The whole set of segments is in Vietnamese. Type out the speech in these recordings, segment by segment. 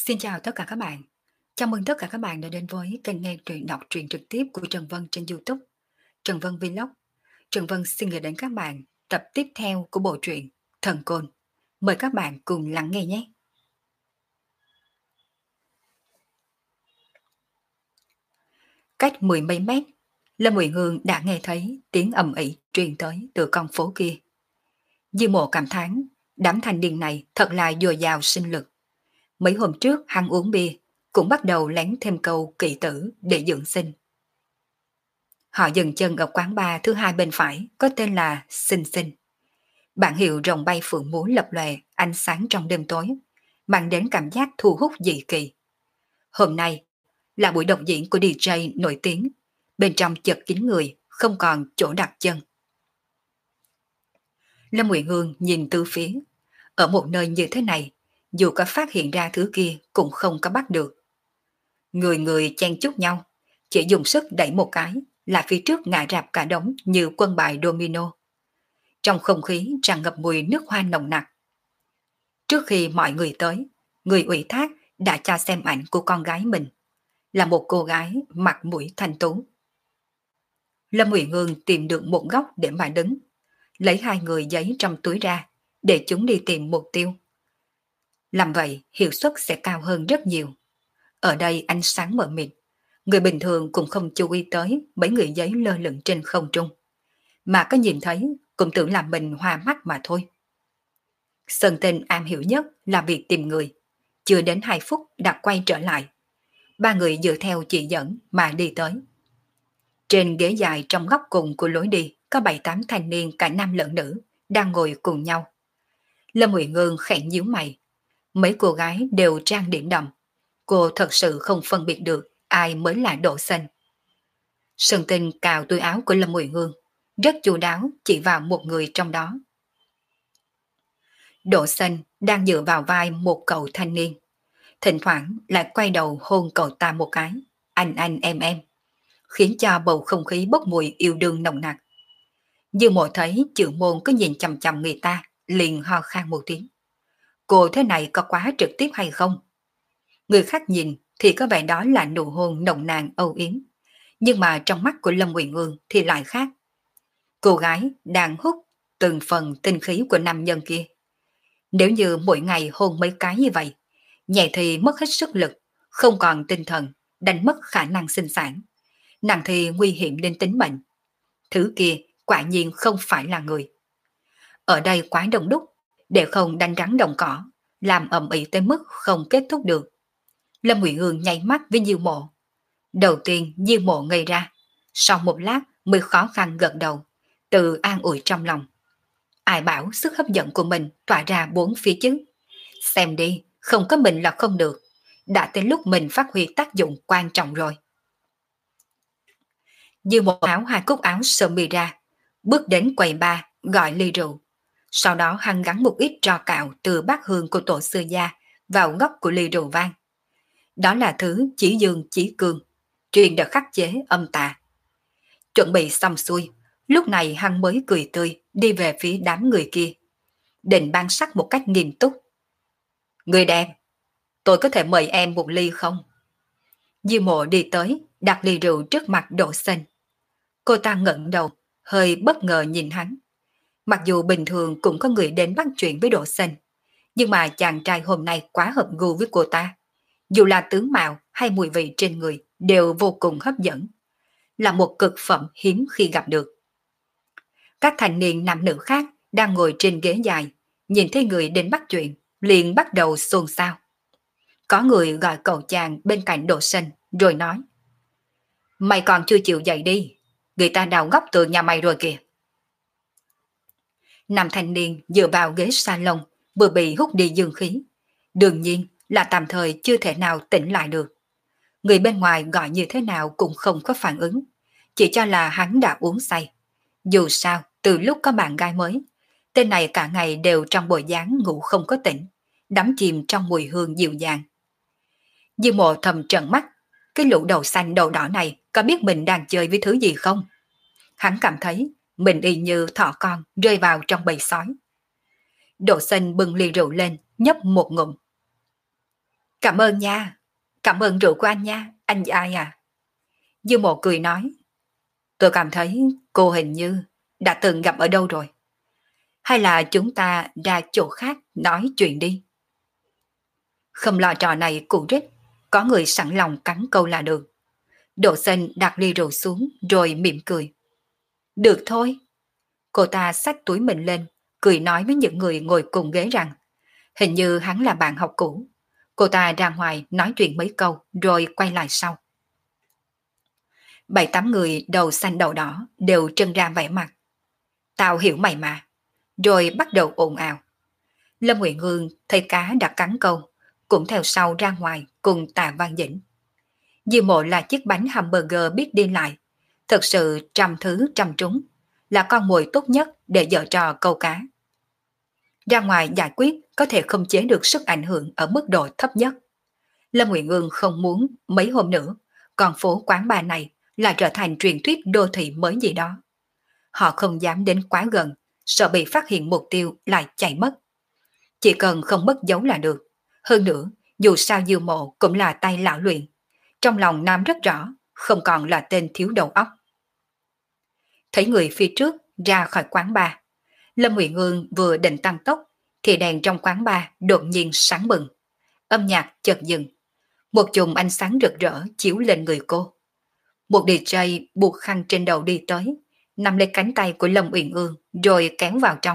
Xin chào tất cả các bạn. Chào mừng tất cả các bạn đã đến với kênh nghe truyện đọc truyện trực tiếp của Trần Vân trên YouTube. Trần Vân Vlog. Trần Vân xin gửi đến các bạn tập tiếp theo của bộ truyện Thần Côn. Mời các bạn cùng lắng nghe nhé. Cách mười mấy mét, Lâm Uyển Hương đã nghe thấy tiếng ầm ĩ truyền tới từ con phố kia. Dư Mộ cảm thán, đám thanh niên này thật là dồi dào sinh lực. Mấy hôm trước hắn uống bia, cũng bắt đầu lén thêm câu kỵ tử để dưỡng sinh. Họ dừng chân ở quán bar thứ hai bên phải có tên là Sinh Sinh. Bảng hiệu rồng bay phượng múa lập lòe ánh sáng trong đêm tối, mang đến cảm giác thu hút dị kỳ. Hôm nay là buổi đồng diễn của DJ nổi tiếng, bên trong chật kín người, không còn chỗ đặt chân. Lâm Uyển Hương nhìn từ phía, ở một nơi như thế này, dù có phát hiện ra thứ kia cũng không có bắt được. Người người chen chúc nhau, chỉ dùng sức đẩy một cái là phía trước ngã rạp cả đống như quân bài domino. Trong không khí tràn ngập mùi nước hoa nồng nặc. Trước khi mọi người tới, người ủy thác đã cho xem ảnh của con gái mình, là một cô gái mặt mũi thanh tú. Lâm Uyển Hương tìm được một góc để mà đứng, lấy hai người giấy trong túi ra, để chúng đi tìm mục tiêu. Làm vậy hiệu suất sẽ cao hơn rất nhiều. Ở đây ánh sáng mờ mịt, người bình thường cũng không chú ý tới mấy người giấy lơ lửng trên không trung. Mà có nhìn thấy cũng tưởng là mình hoa mắt mà thôi. Sơn Tinh am hiểu nhất là việc tìm người. Chưa đến 2 phút đã quay trở lại. Ba người dựa theo chỉ dẫn mà đi tới. Trên ghế dài trong góc cùng của lối đi có 7-8 thanh niên cả nam lẫn nữ đang ngồi cùng nhau. Lâm Uyển Hương khẽ nhíu mày. Mấy cô gái đều trang điểm đậm. Cô thật sự không phân biệt được ai mới là Đỗ Xanh. Sơn Tinh cào túi áo của Lâm Uyển Hương, rất chu đáo chỉ vào một người trong đó. Đỗ Xanh đang dựa vào vai một cậu thanh niên, thỉnh thoảng lại quay đầu hôn cậu ta một cái, anh em, khiến cho bầu không khí bốc mùi yêu đương nồng nặc. Dư Mộ thấy Chữ Môn có nhìn chằm chằm người ta, liền ho khan một tiếng. Cô thế này có quá trực tiếp hay không? Người khác nhìn thì có vẻ đó là nụ hôn nồng nàn âu yếm, nhưng mà trong mắt của Lâm Uyển Hương thì lại khác. Cô gái đang hút từng phần tinh khí của nam nhân kia. Nếu như mỗi ngày hôn mấy cái như vậy, nhẹ thì mất hết sức lực, không còn tinh thần, đánh mất khả năng sinh sản. Nặng thì nguy hiểm đến tính mệnh. Thứ kia quả nhiên không phải là người. Ở đây quá đông đúc, để không đánh rắn đồng cỏ, làm ầm ĩ tới mức không kết thúc được. Lâm Uyển Hương nháy mắt với Diêu Mộ. Đầu tiên Diêu Mộ ngây ra, sau một lát mới khó khăn gật đầu, tự an ủi trong lòng. Ai bảo sức hấp dẫn của mình tỏa ra bốn phía chứ? Xem đi, không có mình là không được. Đã tới lúc mình phát huy tác dụng quan trọng rồi. Diêu Mộ áo hai cúc áo sơ mi ra, bước đến quầy bar gọi ly rượu. Sau đó hắn gắn một ít tro cạo từ bát hương của tổ sư gia vào góc của ly rượu vang. Đó là thứ chỉ dương chỉ cường, truyền được khắc chế âm tà. Chuẩn bị xong xuôi, lúc này hắn mới cười tươi đi về phía đám người kia. Định ban sắc một cách nghiêm túc. Người đẹp, tôi có thể mời em một ly không? Diêu Mộ đi tới, đặt ly rượu trước mặt Đỗ Xanh. Cô ta ngẩng đầu, hơi bất ngờ nhìn hắn. Mặc dù bình thường cũng có người đến bắt chuyện với Đỗ Xanh, nhưng mà chàng trai hôm nay quá hợp gu với cô ta. Dù là tướng mạo hay mùi vị trên người đều vô cùng hấp dẫn, là một cực phẩm hiếm khi gặp được. Các thanh niên nam nữ khác đang ngồi trên ghế dài, nhìn thấy người đến bắt chuyện, liền bắt đầu xôn xao. Có người gọi cậu chàng bên cạnh Đỗ Xanh rồi nói: Mày còn chưa chịu dậy đi, người ta đào góc từ nhà mày rồi kìa. Nam thanh niên dựa vào ghế salon vừa bị hút đi dương khí, đương nhiên là tạm thời chưa thể nào tỉnh lại được. Người bên ngoài gọi như thế nào cũng không có phản ứng, chỉ cho là hắn đã uống say. Dù sao, từ lúc có bạn gái mới, tên này cả ngày đều trong bộ dáng ngủ không có tỉnh, đắm chìm trong mùi hương dịu dàng. Dư Mộ thầm trợn mắt, cái lũ đầu xanh đầu đỏ này có biết mình đang chơi với thứ gì không? Hắn cảm thấy mình y như thỏ con rơi vào trong bầy sói. Đỗ Xanh bưng ly rượu lên, nhấp một ngụm. Cảm ơn nha, cảm ơn rượu của anh nha, anh ai à. Dư Mộ cười nói, tôi cảm thấy cô hình như đã từng gặp ở đâu rồi. Hay là chúng ta ra chỗ khác nói chuyện đi. Không lo trò này cụ rích, có người sẵn lòng cắn câu là được. Độ Sinh đặt ly rượu xuống rồi mỉm cười. Được thôi. Cô ta xách túi mình lên, cười nói với những người ngồi cùng ghế rằng hình như hắn là bạn học cũ. Cô ta ra ngoài nói chuyện mấy câu rồi quay lại sau. 7-8 người đầu xanh đầu đỏ đều trân ra vẻ mặt. Tao hiểu mày mà. Rồi bắt đầu ồn ào. Lâm Nguyện Hương thấy cá đã cắn câu, cũng theo sau ra ngoài cùng Tạ Văn Dĩnh. Dư Mộ là chiếc bánh hamburger biết đi lại, thật sự trăm thứ trăm trúng, là con mồi tốt nhất để giở trò câu cá. Ra ngoài giải quyết có thể không chế được sức ảnh hưởng ở mức độ thấp nhất. Lâm Nguyện Ương không muốn mấy hôm nữa, con phố quán bar này lại trở thành truyền thuyết đô thị mới gì đó. Họ không dám đến quá gần, sợ bị phát hiện mục tiêu lại chạy mất. Chỉ cần không mất dấu là được. Hơn nữa, dù sao Dư Mộ cũng là tay lão luyện. Trong lòng Nam rất rõ, không còn là tên thiếu đầu óc. Thấy người phía trước ra khỏi quán bar, Lâm Nguyện Ương vừa định tăng tốc, thì đèn trong quán bar đột nhiên sáng bừng. Âm nhạc chợt dừng. Một chùm ánh sáng rực rỡ chiếu lên người cô. Một DJ buộc khăn trên đầu đi tới, nắm lấy cánh tay của Lâm Uyển Ương rồi kéo vào trong.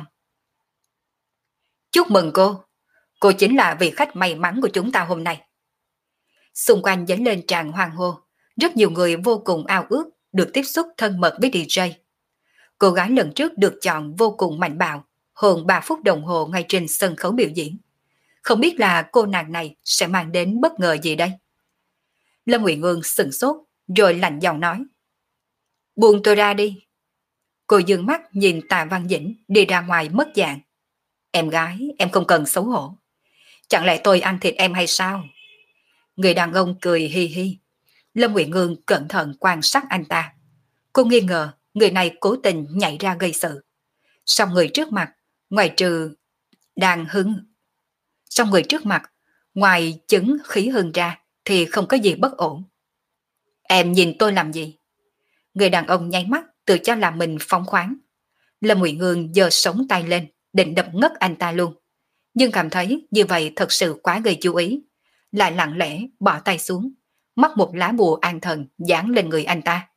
Chúc mừng cô chính là vị khách may mắn của chúng ta hôm nay. Xung quanh dấy lên tràng hoan hô, rất nhiều người vô cùng ao ước được tiếp xúc thân mật với DJ. Cô gái lần trước được chọn vô cùng mạnh bạo, hơn 3 phút đồng hồ ngay trên sân khấu biểu diễn. Không biết là cô nàng này sẽ mang đến bất ngờ gì đây? Lâm Uyển Ương sững sốt, rồi lạnh giọng nói. Buông tôi ra đi. Cô dương mắt nhìn Tạ Văn Dĩnh đi ra ngoài mất dạng. Em gái, em không cần xấu hổ. Chẳng lẽ tôi ăn thịt em hay sao? Người đàn ông cười hi hi. Lâm Uyển Ương cẩn thận quan sát anh ta. Cô nghi ngờ người này cố tình nhảy ra gây sự. Song người trước mặt, ngoài trừ đang hứng. Song người trước mặt, ngoài chứng khí hưng ra thì không có gì bất ổn. Em nhìn tôi làm gì? Người đàn ông nháy mắt tự cho là mình phóng khoáng. Lâm Uyển Ương giơ sống tay lên, định đập ngất anh ta luôn. Nhưng cảm thấy như vậy thật sự quá gây chú ý. Lại lặng lẽ bỏ tay xuống, móc một lá bùa an thần dán lên người anh ta.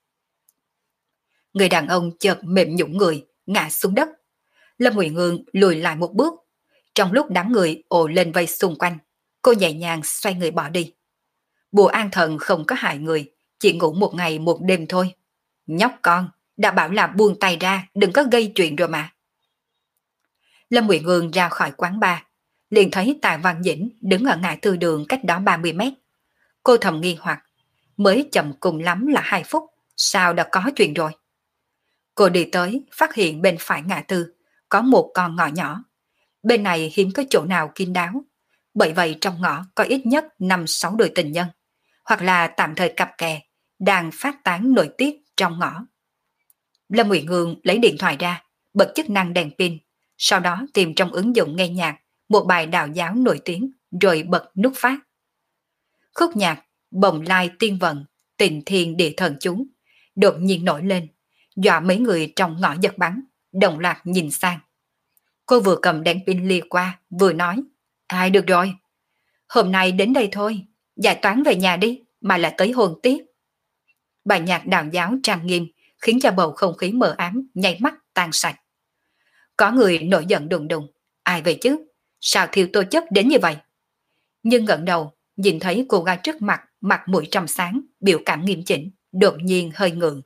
Người đàn ông chợt mềm nhũn người, ngã xuống đất. Lâm Uyển Ương lùi lại một bước. Trong lúc đám người ồ lên vây xung quanh, cô nhẹ nhàng xoay người bỏ đi. Bùa an thần không có hại người, chỉ ngủ một ngày một đêm thôi. Nhóc con, đã bảo là buông tay ra, đừng có gây chuyện rồi mà. Lâm Uyển Ương ra khỏi quán bar, liền thấy Tạ Văn Dĩnh đứng ở ngã tư đường cách đó 30 mét. Cô thầm nghi hoặc, mới chậm cùng lắm là 2 phút, sao đã có chuyện rồi? Cô đi tới, phát hiện bên phải ngã tư, có một con ngõ nhỏ. Bên này hiếm có chỗ nào kín đáo, bởi vậy trong ngõ có ít nhất 5-6 đôi tình nhân, hoặc là tạm thời cặp kè, đang phát tán nội tiết trong ngõ. Lâm Uyển Ương lấy điện thoại ra, bật chức năng đèn pin, sau đó tìm trong ứng dụng nghe nhạc một bài đạo giáo nổi tiếng rồi bật nút phát. Khúc nhạc Bồng Lai Tiên Vận, Tình Thiên Địa Thần Chú đột nhiên nổi lên, dọa mấy người trong ngõ giật bắn, đồng loạt nhìn sang. Cô vừa cầm đèn pin lia qua, vừa nói, ai được rồi, hôm nay đến đây thôi, giải toán về nhà đi, mà là tới hồn tiếp. Bài nhạc đạo giáo trang nghiêm khiến cho bầu không khí mờ ám nháy mắt tan sạch. Có người nổi giận đùng đùng, ai vậy chứ, sao thiêu tô chất đến như vậy? Nhưng ngẩng đầu, nhìn thấy cô gái trước mặt, mặt mũi trong sáng, biểu cảm nghiêm chỉnh, đột nhiên hơi ngượng.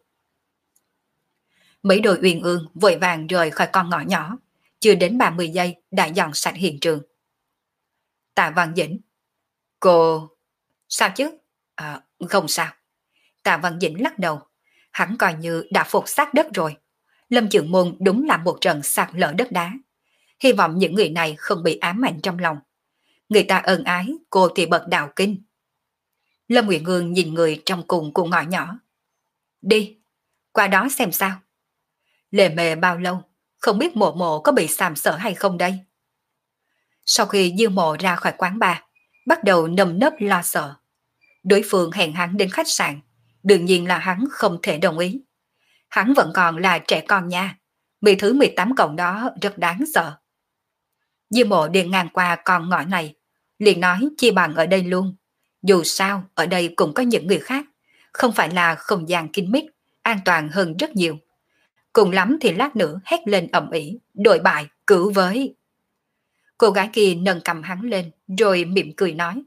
Mấy đôi uyên ương vội vàng rời khỏi con ngõ nhỏ, chưa đến 30 giây đã dọn sạch hiện trường. Tạ Văn Dĩnh, cô... Sao chứ? Không sao. Tạ Văn Dĩnh lắc đầu, hắn coi như đã phục sát đất rồi. Lâm Chượng Môn đúng là một trận sạt lở đất đá. Hy vọng những người này không bị ám ảnh trong lòng. Người ta ân ái, cô thì bật đạo kinh. Lâm Uyển Ương nhìn người trong cùng ngõ nhỏ. Đi, qua đó xem sao. Lề mề bao lâu, không biết mộ mộ có bị sàm sợ hay không đây. Sau khi Dư Mộ ra khỏi quán bar, bắt đầu nơm nớp lo sợ. Đối phương hẹn hắn đến khách sạn, đương nhiên là hắn không thể đồng ý. Hắn vẫn còn là trẻ con nha, 10 thứ 18 cộng đó rất đáng sợ. Diêu Mộ đi ngang qua con ngõ này, liền nói chi bằng ở đây luôn. Dù sao, ở đây cũng có những người khác, không phải là không gian kín mít, an toàn hơn rất nhiều. Cùng lắm thì lát nữa hét lên ầm ĩ, đội bại, cứu với. Cô gái kia nâng cầm hắn lên, rồi mỉm cười nói.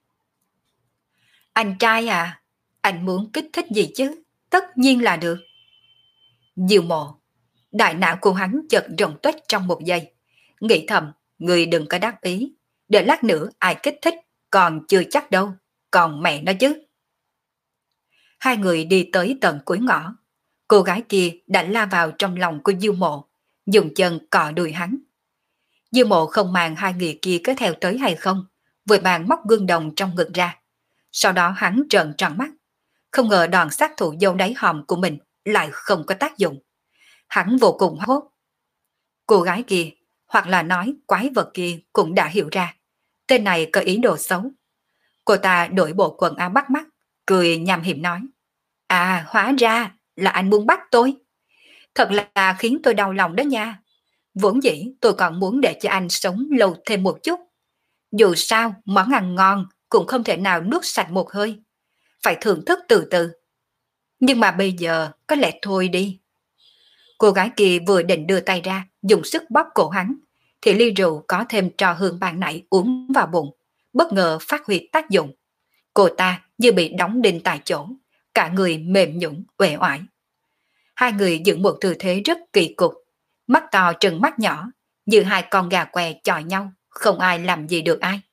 Anh trai à, anh muốn kích thích gì chứ? Tất nhiên là được. Diêu Mộ, đại não của hắn chợt rộng tuếch trong một giây. Nghĩ thầm, người đừng có đắc ý. Để lát nữa ai kích thích, còn chưa chắc đâu. Còn mẹ nó chứ. Hai người đi tới tận cuối ngõ. Cô gái kia đã la vào trong lòng của Diêu Mộ, dùng chân cọ đùi hắn. Diêu Mộ không màng hai người kia có theo tới hay không, vội vàng móc gương đồng trong ngực ra. Sau đó hắn trợn tròn mắt. Không ngờ đòn sát thủ dâu đáy hòm của mình lại không có tác dụng. Hắn vô cùng hốt. Cô gái kia, hoặc là nói quái vật kia cũng đã hiểu ra. Tên này có ý đồ xấu. Cô ta đổi bộ quần áo bắt mắt, cười nham hiểm nói. À, hóa ra là anh muốn bắt tôi. Thật là khiến tôi đau lòng đó nha. Vốn dĩ tôi còn muốn để cho anh sống lâu thêm một chút. Dù sao, món ăn ngon cũng không thể nào nuốt sạch một hơi. Phải thưởng thức từ từ. Nhưng mà bây giờ có lẽ thôi đi. Cô gái kia vừa định đưa tay ra, dùng sức bóp cổ hắn, thì ly rượu có thêm trò hương ban nãy uống vào bụng, bất ngờ phát huy tác dụng. Cô ta như bị đóng đinh tại chỗ, cả người mềm nhũn uể oải. Hai người giữ một tư thế rất kỳ cục, mắt to trừng mắt nhỏ, như hai con gà què chọi nhau, không ai làm gì được ai.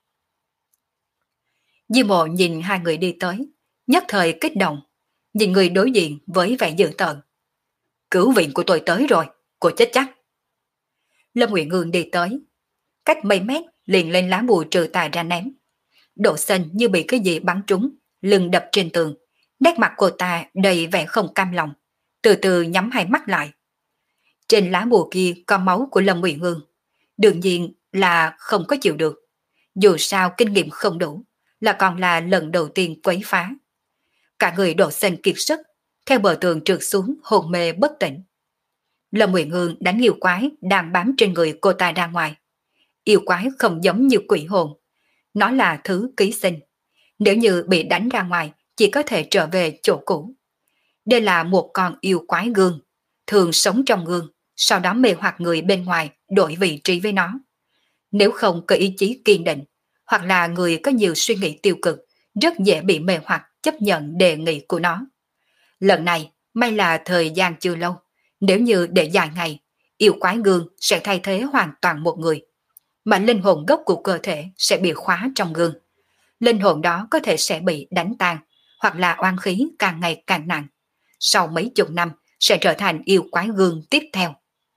Di Mộ nhìn hai người đi tới, nhất thời kích động, nhìn người đối diện với vẻ dữ tợn. Cứu viện của tôi tới rồi, cô chết chắc. Lâm Nguyện Ngương đi tới, cách mấy mét liền lên lá bùa trừ tà ra ném. Độ xanh như bị cái gì bắn trúng, lưng đập trên tường, nét mặt cô ta đầy vẻ không cam lòng, từ từ nhắm hai mắt lại. Trên lá bùa kia có máu của Lâm Nguyện Ngương, đương nhiên là không có chịu được. Dù sao kinh nghiệm không đủ, là còn là lần đầu tiên quấy phá. Cả người Độ xanh kiệt sức, theo bờ tường trượt xuống hồn mê bất tỉnh. Lâm Nguyện Ngương đánh yêu quái đang bám trên người cô ta ra ngoài. Yêu quái không giống như quỷ hồn, nó là thứ ký sinh. Nếu như bị đánh ra ngoài, chỉ có thể trở về chỗ cũ. Đây là một con yêu quái gương, thường sống trong gương, sau đó mê hoặc người bên ngoài đổi vị trí với nó. Nếu không có ý chí kiên định, hoặc là người có nhiều suy nghĩ tiêu cực, rất dễ bị mê hoặc chấp nhận đề nghị của nó. Lần này, may là thời gian chưa lâu, nếu như để dài ngày, yêu quái gương sẽ thay thế hoàn toàn một người, mà linh hồn gốc của cơ thể sẽ bị khóa trong gương. Linh hồn đó có thể sẽ bị đánh tan, hoặc là oan khí càng ngày càng nặng. Sau mấy chục năm sẽ trở thành yêu quái gương tiếp theo.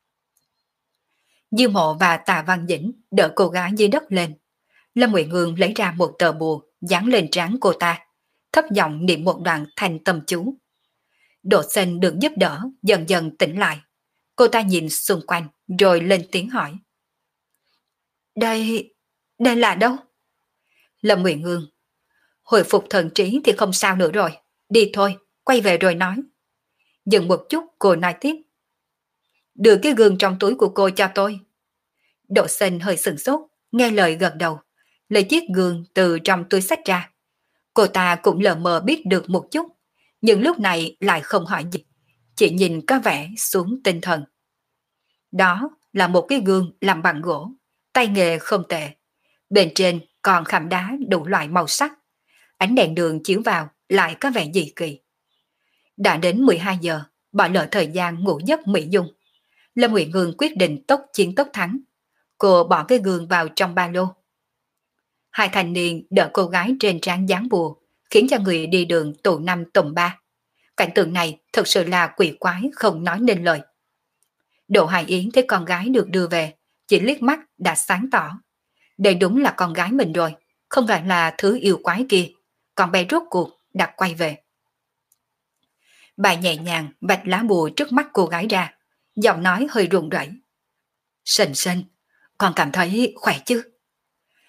Diêu Mộ và Tạ Văn Dĩnh đỡ cô gái dưới đất lên. Lâm Nguyện Ngương lấy ra một tờ bùa dán lên trán cô ta, thấp giọng niệm một đoạn thành tâm chú. Độ Xanh được giúp đỡ dần dần tỉnh lại. Cô ta nhìn xung quanh rồi lên tiếng hỏi. Đây là đâu? Lâm Nguyện Ngương. Hồi phục thần trí thì không sao nữa rồi. Đi thôi, quay về rồi nói. Dừng một chút cô nói tiếp. Đưa cái gương trong túi của cô cho tôi. Độ Xanh hơi sửng sốt, nghe lời gật đầu, lấy chiếc gương từ trong túi xách ra. Cô ta cũng lờ mờ biết được một chút, nhưng lúc này lại không hỏi gì, chỉ nhìn có vẻ xuống tinh thần. Đó là một cái gương làm bằng gỗ, tay nghề không tệ. Bên trên còn khảm đá đủ loại màu sắc. Ánh đèn đường chiếu vào lại có vẻ dị kỳ. Đã đến 12 giờ, bỏ lỡ thời gian ngủ giấc mỹ dung. Lâm Nguyện Ngương quyết định tốc chiến tốc thắng. Cô bỏ cái gương vào trong ba lô. Hai thanh niên đỡ cô gái trên trán dán bùa, khiến cho người đi đường tụ năm tụm ba. Cảnh tượng này thật sự là quỷ quái không nói nên lời. Đỗ Hải Yến thấy con gái được đưa về, chỉ liếc mắt đã sáng tỏ. Đây đúng là con gái mình rồi, không phải là thứ yêu quái kia. Con bé rốt cuộc đã quay về. Bà nhẹ nhàng vạch lá bùa trước mắt cô gái ra, giọng nói hơi run rẩy. Sình Sình, con cảm thấy khỏe chứ?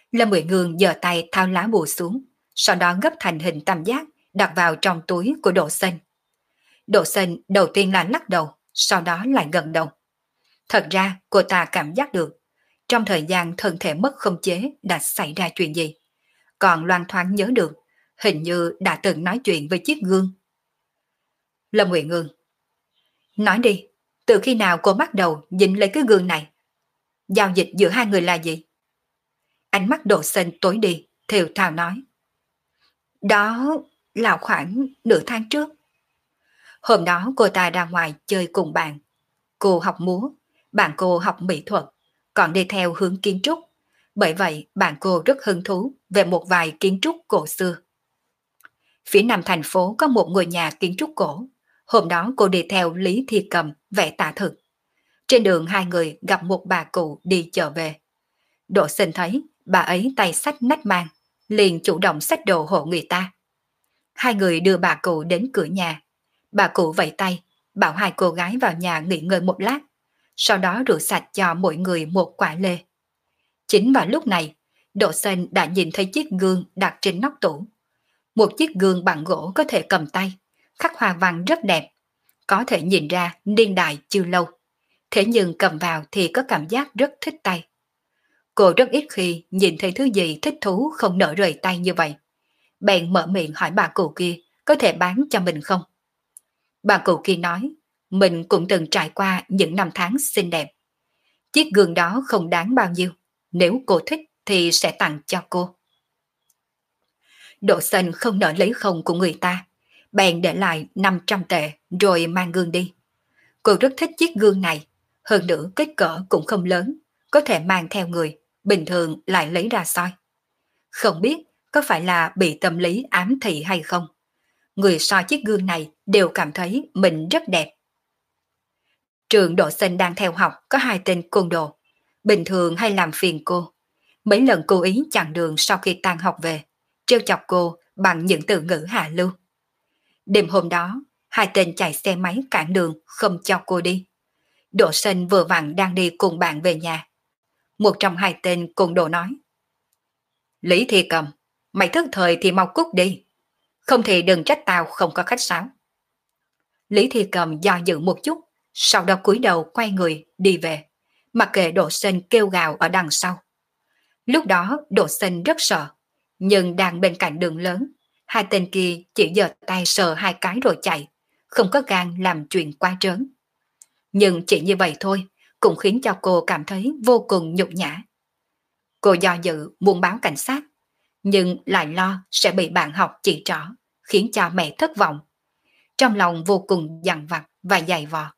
Lâm Uyển Ngương giơ tay tháo lá bùa xuống, sau đó gấp thành hình tam giác, đặt vào trong túi của Độ Sinh. Độ Sinh đầu tiên là lắc đầu, sau đó lại gật đầu. Thật ra cô ta cảm giác được, trong thời gian thân thể mất khống chế đã xảy ra chuyện gì. Còn loang thoáng nhớ được, hình như đã từng nói chuyện với chiếc gương. Lâm Uyển Ngương, nói đi, từ khi nào cô bắt đầu dính lấy cái gương này? Giao dịch giữa hai người là gì? Ánh mắt Độ Sinh tối đi, thều thào nói. Đó là khoảng nửa tháng trước. Hôm đó cô ta ra ngoài chơi cùng bạn. Cô học múa, bạn cô học mỹ thuật, còn đi theo hướng kiến trúc. Bởi vậy bạn cô rất hứng thú về một vài kiến trúc cổ xưa. Phía nam thành phố có một ngôi nhà kiến trúc cổ. Hôm đó cô đi theo Lý Thi Cầm vẽ tả thực. Trên đường hai người gặp một bà cụ đi chợ về. Độ Sinh thấy bà ấy tay xách nách mang, liền chủ động xách đồ hộ người ta. Hai người đưa bà cụ đến cửa nhà. Bà cụ vẫy tay, bảo hai cô gái vào nhà nghỉ ngơi một lát, sau đó rửa sạch cho mỗi người một quả lê. Chính vào lúc này, Độ Sinh đã nhìn thấy chiếc gương đặt trên nóc tủ. Một chiếc gương bằng gỗ có thể cầm tay, khắc hoa văn rất đẹp, có thể nhìn ra niên đại chưa lâu. Thế nhưng cầm vào thì có cảm giác rất thích tay. Cô rất ít khi nhìn thấy thứ gì thích thú không nỡ rời tay như vậy. Bèn mở miệng hỏi bà cụ kia có thể bán cho mình không. Bà cụ kia nói mình cũng từng trải qua những năm tháng xinh đẹp. Chiếc gương đó không đáng bao nhiêu, nếu cô thích thì sẽ tặng cho cô. Độ Sinh không nỡ lấy không của người ta, bèn để lại 500 tệ rồi mang gương đi. Cô rất thích chiếc gương này, hơn nữa kích cỡ cũng không lớn, có thể mang theo người, bình thường lại lấy ra soi. Không biết có phải là bị tâm lý ám thị hay không, người soi chiếc gương này đều cảm thấy mình rất đẹp. Trường Độ Sinh đang theo học có hai tên côn đồ, bình thường hay làm phiền cô. Mấy lần cố ý chặn đường sau khi tan học về, trêu chọc cô bằng những từ ngữ hạ lưu. Đêm hôm đó, hai tên chạy xe máy cản đường không cho cô đi. Độ Sinh vừa vặn đang đi cùng bạn về nhà. Một trong hai tên côn đồ nói. Lý Thi Cầm, mày thức thời thì mau cút đi. Không thì đừng trách tao không có khách sáo. Lý Thi Cầm do dự một chút, sau đó cúi đầu quay người đi về, mặc kệ Độ Sinh kêu gào ở đằng sau. Lúc đó Độ Sinh rất sợ, nhưng đang bên cạnh đường lớn, hai tên kia chỉ giơ tay sờ hai cái rồi chạy, không có gan làm chuyện quá trớn. Nhưng chỉ như vậy thôi, cũng khiến cho cô cảm thấy vô cùng nhục nhã. Cô do dự muốn báo cảnh sát, nhưng lại lo sẽ bị bạn học chỉ trỏ, khiến cho mẹ thất vọng. Trong lòng vô cùng dằn vặt và dày vò.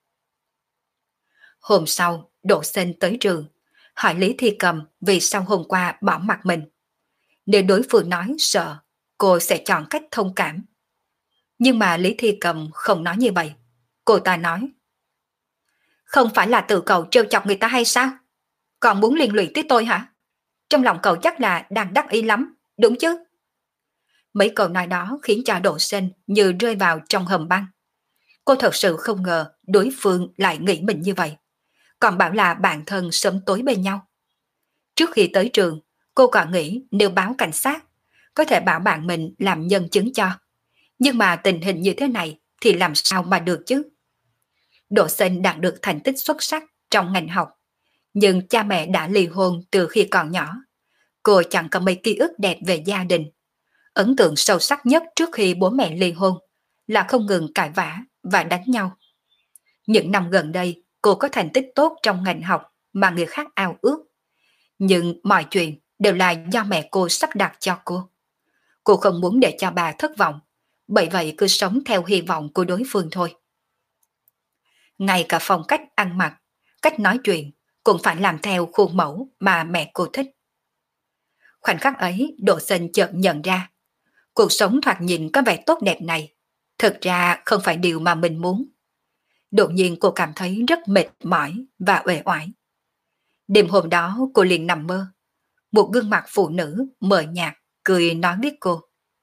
Hôm sau, Độ Sinh tới trường, hỏi Lý Thi Cầm vì sao hôm qua bỏ mặt mình. Nếu đối phương nói sợ, cô sẽ chọn cách thông cảm. Nhưng mà Lý Thi Cầm không nói như vậy. Cô ta nói, không phải là tự cậu trêu chọc người ta hay sao? Còn muốn liên lụy tới tôi hả? Trong lòng cậu chắc là đang đắc ý lắm, đúng chứ? Mấy câu nói đó khiến cho Độ Sinh như rơi vào trong hầm băng. Cô thật sự không ngờ đối phương lại nghĩ mình như vậy. Còn bảo là bạn thân sớm tối bên nhau. Trước khi tới trường, cô còn nghĩ nếu báo cảnh sát, có thể bảo bạn mình làm nhân chứng cho. Nhưng mà tình hình như thế này thì làm sao mà được chứ? Độ Sinh đạt được thành tích xuất sắc trong ngành học, nhưng cha mẹ đã ly hôn từ khi còn nhỏ. Cô chẳng có mấy ký ức đẹp về gia đình. Ấn tượng sâu sắc nhất trước khi bố mẹ ly hôn là không ngừng cãi vã và đánh nhau. Những năm gần đây, cô có thành tích tốt trong ngành học mà người khác ao ước. Nhưng mọi chuyện đều là do mẹ cô sắp đặt cho cô. Cô không muốn để cho bà thất vọng, bởi vậy cứ sống theo hy vọng của đối phương thôi. Ngay cả phong cách ăn mặc, cách nói chuyện cũng phải làm theo khuôn mẫu mà mẹ cô thích. Khoảnh khắc ấy, Độ Sinh chợt nhận ra, cuộc sống thoạt nhìn có vẻ tốt đẹp này, thực ra không phải điều mà mình muốn. Đột nhiên cô cảm thấy rất mệt mỏi và uể oải. Đêm hôm đó cô liền nằm mơ. Một gương mặt phụ nữ mờ nhạt cười nói với cô.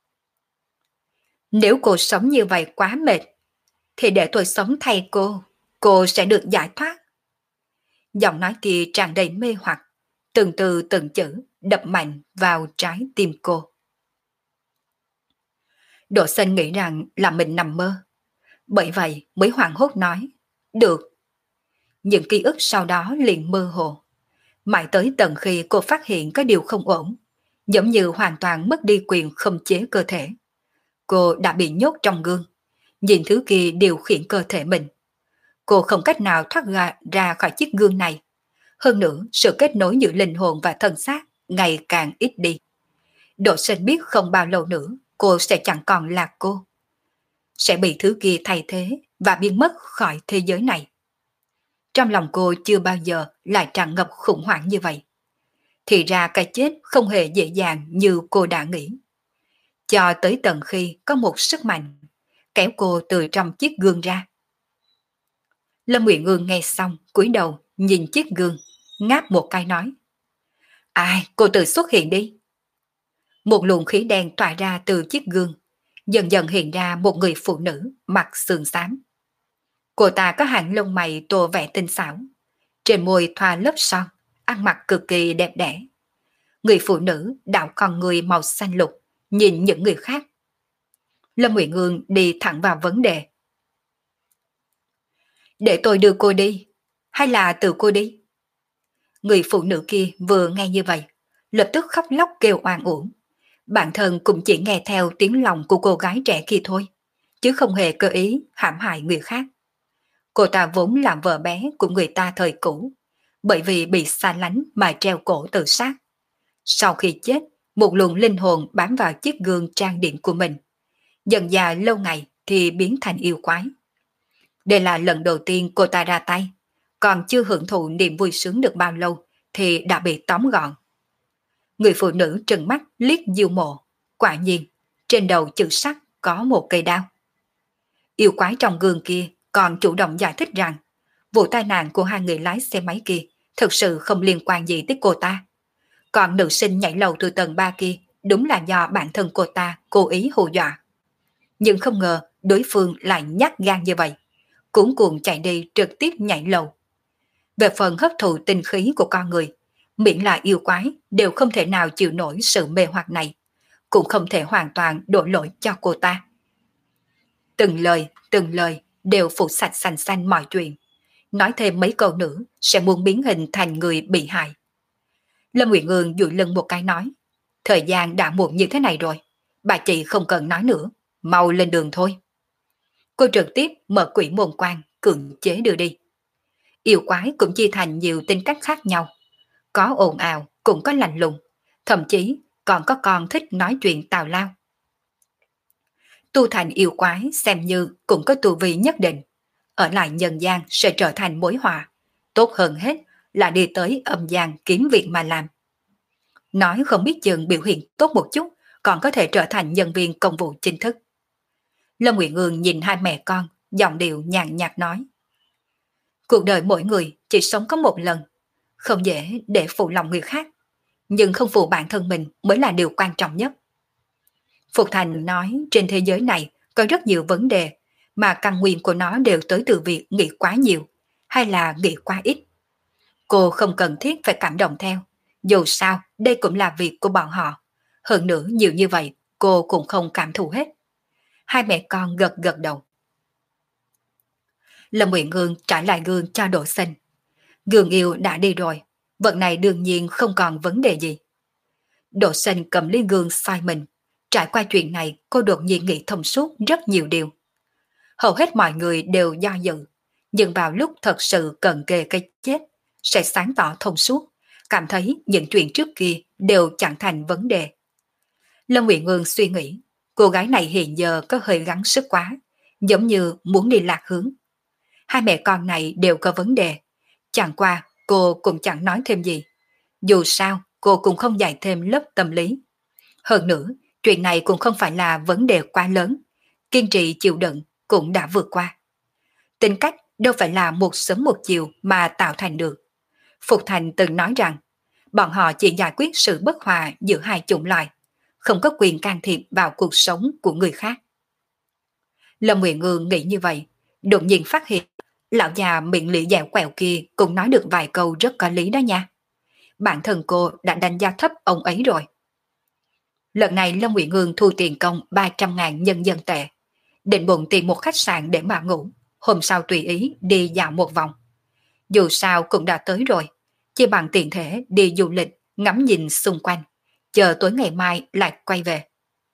Nếu cô sống như vậy quá mệt, thì để tôi sống thay cô sẽ được giải thoát. Giọng nói kia tràn đầy mê hoặc, từng từ từng chữ đập mạnh vào trái tim cô. Độ Sinh nghĩ rằng là mình nằm mơ, bởi vậy mới hoảng hốt nói, được. Những ký ức sau đó liền mơ hồ. Mãi tới tận khi cô phát hiện có điều không ổn, giống như hoàn toàn mất đi quyền khống chế cơ thể. Cô đã bị nhốt trong gương, nhìn thứ kia điều khiển cơ thể mình. Cô không cách nào thoát ra khỏi chiếc gương này. Hơn nữa, sự kết nối giữa linh hồn và thân xác ngày càng ít đi. Độ Sinh biết không bao lâu nữa, cô sẽ chẳng còn là cô. Sẽ bị thứ kia thay thế và biến mất khỏi thế giới này. Trong lòng cô chưa bao giờ lại tràn ngập khủng hoảng như vậy. Thì ra cái chết không hề dễ dàng như cô đã nghĩ. Cho tới tận khi có một sức mạnh kéo cô từ trong chiếc gương ra. Lâm Nguyện Ương nghe xong, cúi đầu nhìn chiếc gương, ngáp một cái nói: Ai, cô tự xuất hiện đi. Một luồng khí đen tỏa ra từ chiếc gương, dần dần hiện ra một người phụ nữ mặc sườn xám. Cô ta có hàng lông mày tô vẽ tinh xảo, trên môi thoa lớp son, ăn mặc cực kỳ đẹp đẽ. Người phụ nữ đạo con người màu xanh lục, nhìn những người khác. Lâm Nguyện Ương đi thẳng vào vấn đề. Để tôi đưa cô đi, hay là tự cô đi? Người phụ nữ kia vừa nghe như vậy, lập tức khóc lóc kêu oan uổng. Bản thân cũng chỉ nghe theo tiếng lòng của cô gái trẻ kia thôi, chứ không hề cơ ý hãm hại người khác. Cô ta vốn là vợ bé của người ta thời cũ, bởi vì bị xa lánh mà treo cổ tự sát. Sau khi chết, một luồng linh hồn bám vào chiếc gương trang điểm của mình. Dần dà lâu ngày thì biến thành yêu quái. Đây là lần đầu tiên cô ta ra tay, còn chưa hưởng thụ niềm vui sướng được bao lâu thì đã bị tóm gọn. Người phụ nữ trừng mắt liếc Diêu Mộ, quả nhiên trên đầu chữ sắc có một cây đao. Yêu quái trong gương kia còn chủ động giải thích rằng vụ tai nạn của hai người lái xe máy kia thực sự không liên quan gì tới cô ta. Còn nữ sinh nhảy lầu từ tầng 3 kia đúng là do bản thân cô ta cố ý hù dọa. Nhưng không ngờ đối phương lại nhát gan như vậy, cuống cuồng chạy đi trực tiếp nhảy lầu. Về phần hấp thụ tinh khí của con người, miễn là yêu quái đều không thể nào chịu nổi sự mê hoặc này, cũng không thể hoàn toàn đổ lỗi cho cô ta. Từng lời đều phủ sạch sành xanh mọi chuyện. Nói thêm mấy câu nữa sẽ muốn biến hình thành người bị hại. Lâm Nguyện Ương dụi lưng một cái nói: Thời gian đã muộn như thế này rồi, bà chị không cần nói nữa, mau lên đường thôi. Cô trực tiếp mở quỷ môn quan, cưỡng chế đưa đi. Yêu quái cũng chia thành nhiều tính cách khác nhau. Có ồn ào, cũng có lạnh lùng, thậm chí còn có con thích nói chuyện tào lao. Tu thành yêu quái xem như cũng có tu vi nhất định, ở lại nhân gian sẽ trở thành mối họa. Tốt hơn hết là đi tới âm gian kiếm việc mà làm. Nói không biết chừng biểu hiện tốt một chút, còn có thể trở thành nhân viên công vụ chính thức. Lâm Nguyện Ương nhìn hai mẹ con, giọng điệu nhàn nhạt nói: Cuộc đời mỗi người chỉ sống có một lần, không dễ để phụ lòng người khác, nhưng không phụ bản thân mình mới là điều quan trọng nhất. Phục Thành nói trên thế giới này có rất nhiều vấn đề, mà căn nguyên của nó đều tới từ việc nghĩ quá nhiều, hay là nghĩ quá ít. Cô không cần thiết phải cảm động theo, dù sao đây cũng là việc của bọn họ. Hơn nữa nhiều như vậy cô cũng không cảm thụ hết. Hai mẹ con gật gật đầu. Lâm Nguyện Ương trả lại gương cho Độ Sinh. Gương yêu đã đi rồi, vật này đương nhiên không còn vấn đề gì. Độ Sinh cầm ly gương soi mình. Trải qua chuyện này cô đột nhiên nghĩ thông suốt rất nhiều điều. Hầu hết mọi người đều do dự, nhưng vào lúc thật sự cần kề cái chết sẽ sáng tỏ thông suốt, cảm thấy những chuyện trước kia đều chẳng thành vấn đề. Lâm Nguyện Ương suy nghĩ, cô gái này hiện giờ có hơi gắng sức quá, giống như muốn đi lạc hướng. Hai mẹ con này đều có vấn đề, chẳng qua cô cũng chẳng nói thêm gì. Dù sao cô cũng không dạy thêm lớp tâm lý. Hơn nữa, chuyện này cũng không phải là vấn đề quá lớn, kiên trì chịu đựng cũng đã vượt qua. Tính cách đâu phải là một sớm một chiều mà tạo thành được. Phục Thành từng nói rằng, bọn họ chỉ giải quyết sự bất hòa giữa hai chủng loại, không có quyền can thiệp vào cuộc sống của người khác. Lâm Nguyện Ương nghĩ như vậy, đột nhiên phát hiện, lão già miệng lưỡi dẻo quẹo kia cũng nói được vài câu rất có lý đó nha. bản thân cô đã đánh giá thấp ông ấy rồi. Lần này Lâm Nguyện Ngương thu tiền công 300.000 nhân dân tệ, định bụng tìm một khách sạn để mà ngủ, hôm sau tùy ý đi dạo một vòng. Dù sao cũng đã tới rồi, chỉ bằng tiện thể đi du lịch, ngắm nhìn xung quanh, chờ tối ngày mai lại quay về.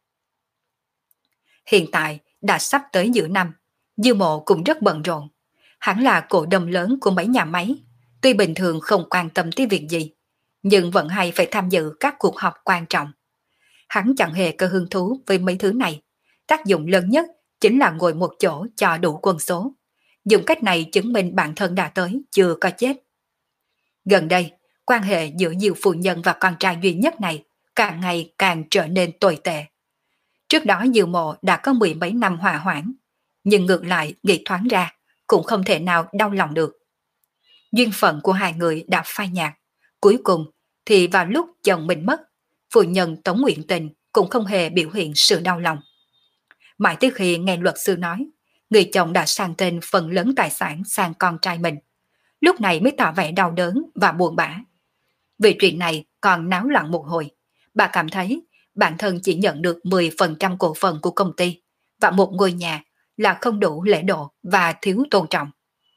Hiện tại đã sắp tới giữa năm, Dư Mộ cũng rất bận rộn. Hắn là cổ đông lớn của mấy nhà máy, tuy bình thường không quan tâm tới việc gì, nhưng vẫn hay phải tham dự các cuộc họp quan trọng. Hắn chẳng hề có hứng thú với mấy thứ này. Tác dụng lớn nhất chính là ngồi một chỗ cho đủ quân số. Dùng cách này chứng minh bản thân đã tới, chưa có chết. Gần đây, quan hệ giữa Diệu phu nhân và con trai duy nhất này càng ngày càng trở nên tồi tệ. Trước đó Diệu Mộ đã có mười mấy năm hòa hoãn, nhưng ngược lại nghĩ thoáng ra cũng không thể nào đau lòng được. Duyên phận của hai người đã phai nhạt. Cuối cùng thì vào lúc chồng mình mất, phu nhân Tống Nguyện Tình cũng không hề biểu hiện sự đau lòng. Mãi tới khi nghe luật sư nói, người chồng đã sang tên phần lớn tài sản sang con trai mình, lúc này mới tỏ vẻ đau đớn và buồn bã. Vì chuyện này còn náo loạn một hồi, bà cảm thấy bản thân chỉ nhận được 10% cổ phần của công ty và một ngôi nhà là không đủ lễ độ và thiếu tôn trọng.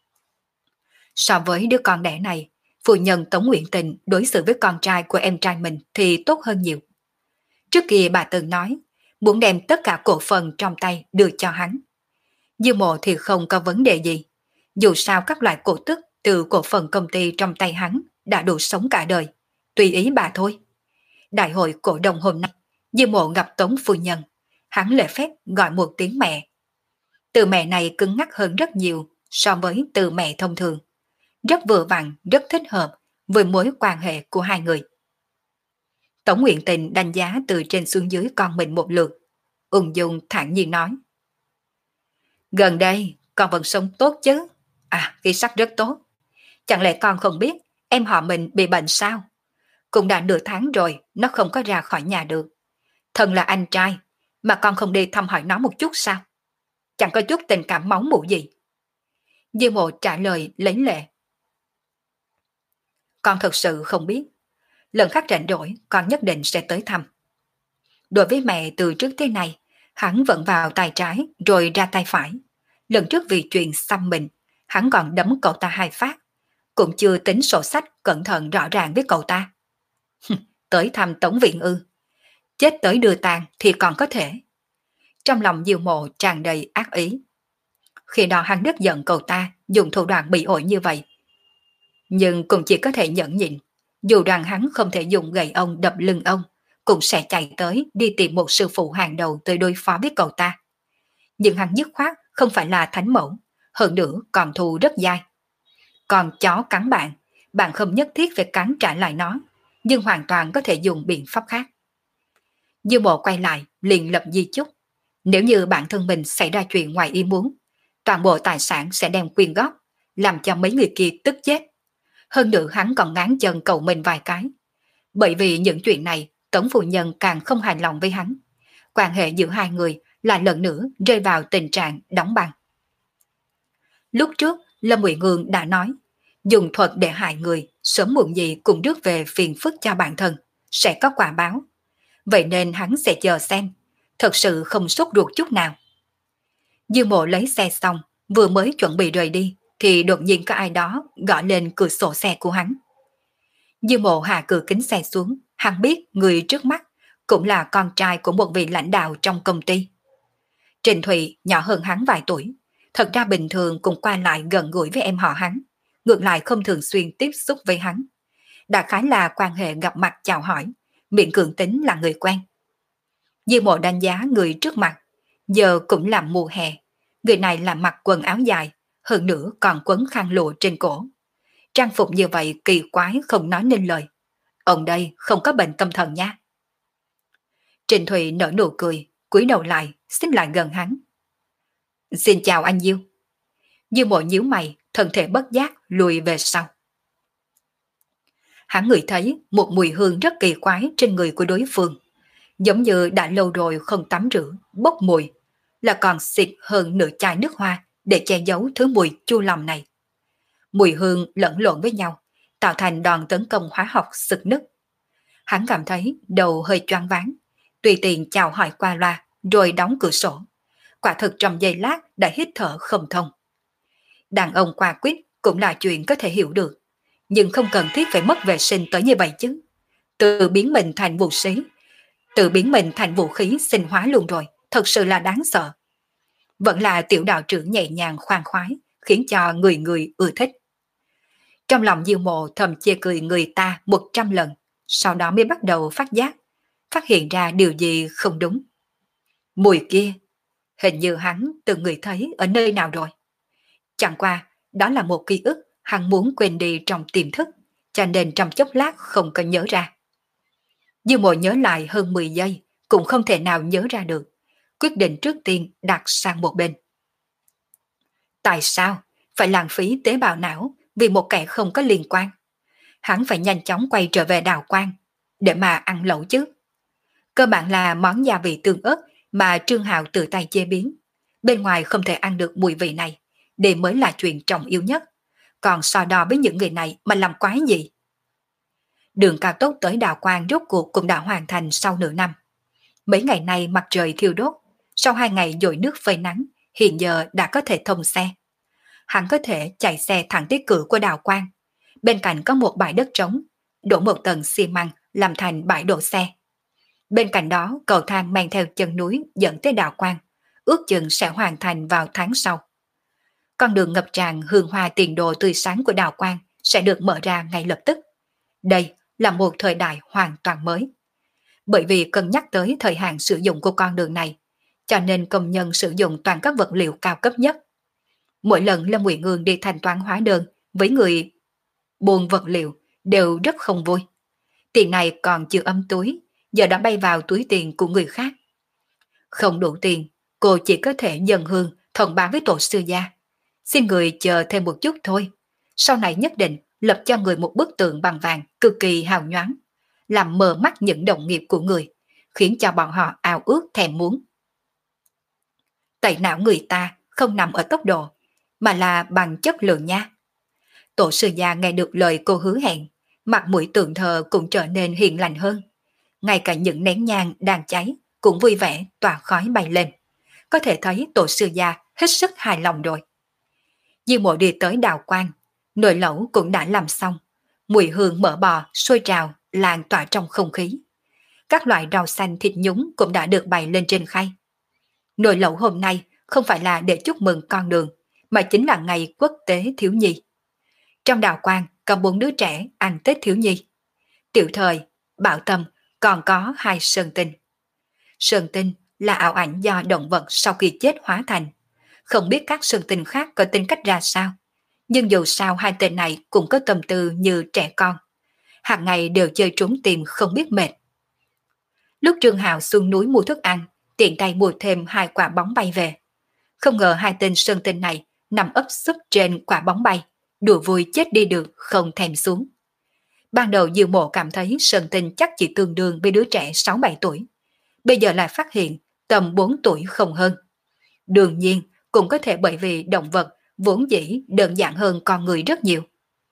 So với đứa con đẻ này, phu nhân Tống Nguyện Tình đối xử với con trai của em trai mình thì tốt hơn nhiều. Trước kia bà từng nói, muốn đem tất cả cổ phần trong tay đưa cho hắn. Dư Mộ thì không có vấn đề gì. Dù sao các loại cổ tức từ cổ phần công ty trong tay hắn đã đủ sống cả đời. Tùy ý bà thôi. Đại hội cổ đông hôm nay, Dư Mộ gặp Tống phu nhân. Hắn lễ phép gọi một tiếng mẹ. Từ mẹ này cứng ngắc hơn rất nhiều so với từ mẹ thông thường. Rất vừa vặn, rất thích hợp với mối quan hệ của hai người. Tống Nguyện Tình đánh giá từ trên xuống dưới con mình một lượt. Ung dung thản nhiên nói. Gần đây, con vẫn sống tốt chứ? À, khí sắc rất tốt. Chẳng lẽ con không biết em họ mình bị bệnh sao? Cũng đã nửa tháng rồi, nó không có ra khỏi nhà được. Thân là anh trai, mà con không đi thăm hỏi nó một chút sao? Chẳng có chút tình cảm máu mủ gì. Dư Mộ trả lời lấy lệ. Con thật sự không biết. Lần khác rảnh rỗi, con nhất định sẽ tới thăm. Đối với mẹ từ trước tới nay, hắn vẫn vào tay trái rồi ra tay phải. Lần trước vì chuyện xăm mình, hắn còn đấm cậu ta 2 phát. Cũng chưa tính sổ sách cẩn thận rõ ràng với cậu ta. Tới thăm Tống Viện ư? Chết tới đưa tàn thì còn có thể. Trong lòng Diêu Mộ tràn đầy ác ý. Khi đó hắn rất giận cậu ta dùng thủ đoạn bị ổi như vậy. Nhưng cũng chỉ có thể nhẫn nhịn. Dù rằng hắn không thể dùng gậy ông đập lưng ông, cũng sẽ chạy tới đi tìm một sư phụ hàng đầu tới đối phó với cậu ta. Nhưng hắn dứt khoát không phải là thánh mẫu, hơn nữa còn thù rất dai. Còn chó cắn bạn, bạn không nhất thiết phải cắn trả lại nó, nhưng hoàn toàn có thể dùng biện pháp khác. Dư Mộ quay lại liền lập di chúc. Nếu như bản thân mình xảy ra chuyện ngoài ý muốn, toàn bộ tài sản sẽ đem quyên góp, làm cho mấy người kia tức chết. Hơn nữa hắn còn ngán chân cầu mình vài cái. Bởi vì những chuyện này, Tống phu nhân càng không hài lòng với hắn. Quan hệ giữa hai người là lần nữa rơi vào tình trạng đóng băng. Lúc trước, Lâm Uyển Ngương đã nói, dùng thuật để hại người, sớm muộn gì cũng rước về phiền phức cho bản thân, sẽ có quả báo. Vậy nên hắn sẽ chờ xem, thật sự không sốt ruột chút nào. Dư Mộ lấy xe xong, vừa mới chuẩn bị rời đi, thì đột nhiên có ai đó gõ lên cửa sổ xe của hắn. Dư Mộ hạ cửa kính xe xuống, hắn biết người trước mắt cũng là con trai của một vị lãnh đạo trong công ty. Trình Thụy nhỏ hơn hắn vài tuổi, thật ra bình thường cũng qua lại gần gũi với em họ hắn, ngược lại không thường xuyên tiếp xúc với hắn. Đại khái là quan hệ gặp mặt chào hỏi, miệng cường tính là người quen. Dư Mộ đánh giá người trước mặt, giờ cũng là mùa hè, người này là mặc quần áo dài, hơn nữa còn quấn khăn lụa trên cổ. Trang phục như vậy kỳ quái không nói nên lời. Ông đây không có bệnh tâm thần nha. Trình Thụy nở nụ cười, cúi đầu lại, xích lại gần hắn. Xin chào anh Diêu. Diêu Mộ nhíu mày, thân thể bất giác lùi về sau. Hắn ngửi thấy một mùi hương rất kỳ quái trên người của đối phương, giống như đã lâu rồi không tắm rửa, bốc mùi, là còn xịt hơn nửa chai nước hoa để che giấu thứ mùi chua lòng này. Mùi hương lẫn lộn với nhau, tạo thành đòn tấn công hóa học sực nứt. Hắn cảm thấy đầu hơi choáng váng, tùy tiện chào hỏi qua loa rồi đóng cửa sổ. Quả thực trong giây lát đã hít thở không thông. Đàn ông quả quyết cũng là chuyện có thể hiểu được, nhưng không cần thiết phải mất vệ sinh tới như vậy chứ. Tự biến mình thành vũ khí, tự biến mình thành vũ khí sinh hóa luôn rồi, thật sự là đáng sợ. Vẫn là tiểu đạo trưởng nhẹ nhàng khoan khoái, khiến cho người người ưa thích. Trong lòng Diêu Mộ thầm chê cười người ta 100 lần, sau đó mới bắt đầu phát giác, phát hiện ra điều gì không đúng. Mùi kia, hình như hắn từng người thấy ở nơi nào rồi. Chẳng qua, đó là một ký ức hắn muốn quên đi trong tiềm thức, cho nên trong chốc lát không có nhớ ra. Diêu Mộ nhớ lại hơn 10 giây, cũng không thể nào nhớ ra được, quyết định trước tiên đặt sang một bên. Tại sao phải lãng phí tế bào não vì một kẻ không có liên quan? Hắn phải nhanh chóng quay trở về Đào Quang để mà ăn lẩu chứ. Cơ bản là món gia vị tương ớt mà Trương Hạo tự tay chế biến. Bên ngoài không thể ăn được mùi vị này, đây mới là chuyện trọng yếu nhất. Còn so đo với những người này mà làm quái gì? Đường cao tốc tới Đào Quang rốt cuộc cũng đã hoàn thành sau nửa năm. Mấy ngày nay mặt trời thiêu đốt, sau 2 ngày dội nước phơi nắng, hiện giờ đã có thể thông xe. Hắn có thể chạy xe thẳng tới cửa của Đào Quang. Bên cạnh có một bãi đất trống, đổ một tầng xi măng làm thành bãi đổ xe. Bên cạnh đó cầu thang men theo chân núi dẫn tới Đào Quang, ước chừng sẽ hoàn thành vào tháng sau. Con đường ngập tràn hương hoa tiền đồ tươi sáng của Đào Quang sẽ được mở ra ngay lập tức. Đây là một thời đại hoàn toàn mới. Bởi vì cân nhắc tới thời hạn sử dụng của con đường này, cho nên công nhân sử dụng toàn các vật liệu cao cấp nhất. Mỗi lần Lâm Nguyện Ương đi thanh toán hóa đơn với người buôn vật liệu đều rất không vui. Tiền này còn chưa âm túi, giờ đã bay vào túi tiền của người khác. Không đủ tiền, cô chỉ có thể dần hương thông báo với tổ sư gia. Xin người chờ thêm một chút thôi. Sau này nhất định lập cho người một bức tượng bằng vàng cực kỳ hào nhoáng, làm mờ mắt những đồng nghiệp của người, khiến cho bọn họ ao ước thèm muốn. Tẩy não người ta không nằm ở tốc độ, mà là bằng chất lượng nha. Tổ sư gia nghe được lời cô hứa hẹn, mặt mũi tượng thờ cũng trở nên hiền lành hơn. Ngay cả những nén nhang đang cháy cũng vui vẻ tỏa khói bay lên. Có thể thấy tổ sư gia hết sức hài lòng rồi. Diêu Mộ đi tới Đào Quang, nồi lẩu cũng đã làm xong. Mùi hương mỡ bò sôi trào lan tỏa trong không khí. Các loại rau xanh thịt nhúng cũng đã được bày lên trên khay. Nồi lẩu hôm nay không phải là để chúc mừng con đường, mà chính là ngày quốc tế thiếu nhi. Trong Đào Quang có 4 đứa trẻ ăn Tết thiếu nhi. Tiểu Thời, Bảo Tâm còn có 2 sơn tinh. Sơn tinh là ảo ảnh do động vật sau khi chết hóa thành. Không biết các sơn tinh khác có tính cách ra sao, nhưng dù sao 2 tên này cũng có tâm tư như trẻ con. Hàng ngày đều chơi trốn tìm không biết mệt. Lúc Trương Hạo xuống núi mua thức ăn, tiện tay mua thêm 2 quả bóng bay về. Không ngờ 2 tên sơn tinh này nằm ấp sấp trên quả bóng bay, đùa vui chết đi được không thèm xuống. Ban đầu Diêu Mộ cảm thấy sơn tinh chắc chỉ tương đương với đứa trẻ 6-7 tuổi. Bây giờ lại phát hiện tầm 4 tuổi không hơn. Đương nhiên cũng có thể bởi vì động vật vốn dĩ đơn giản hơn con người rất nhiều.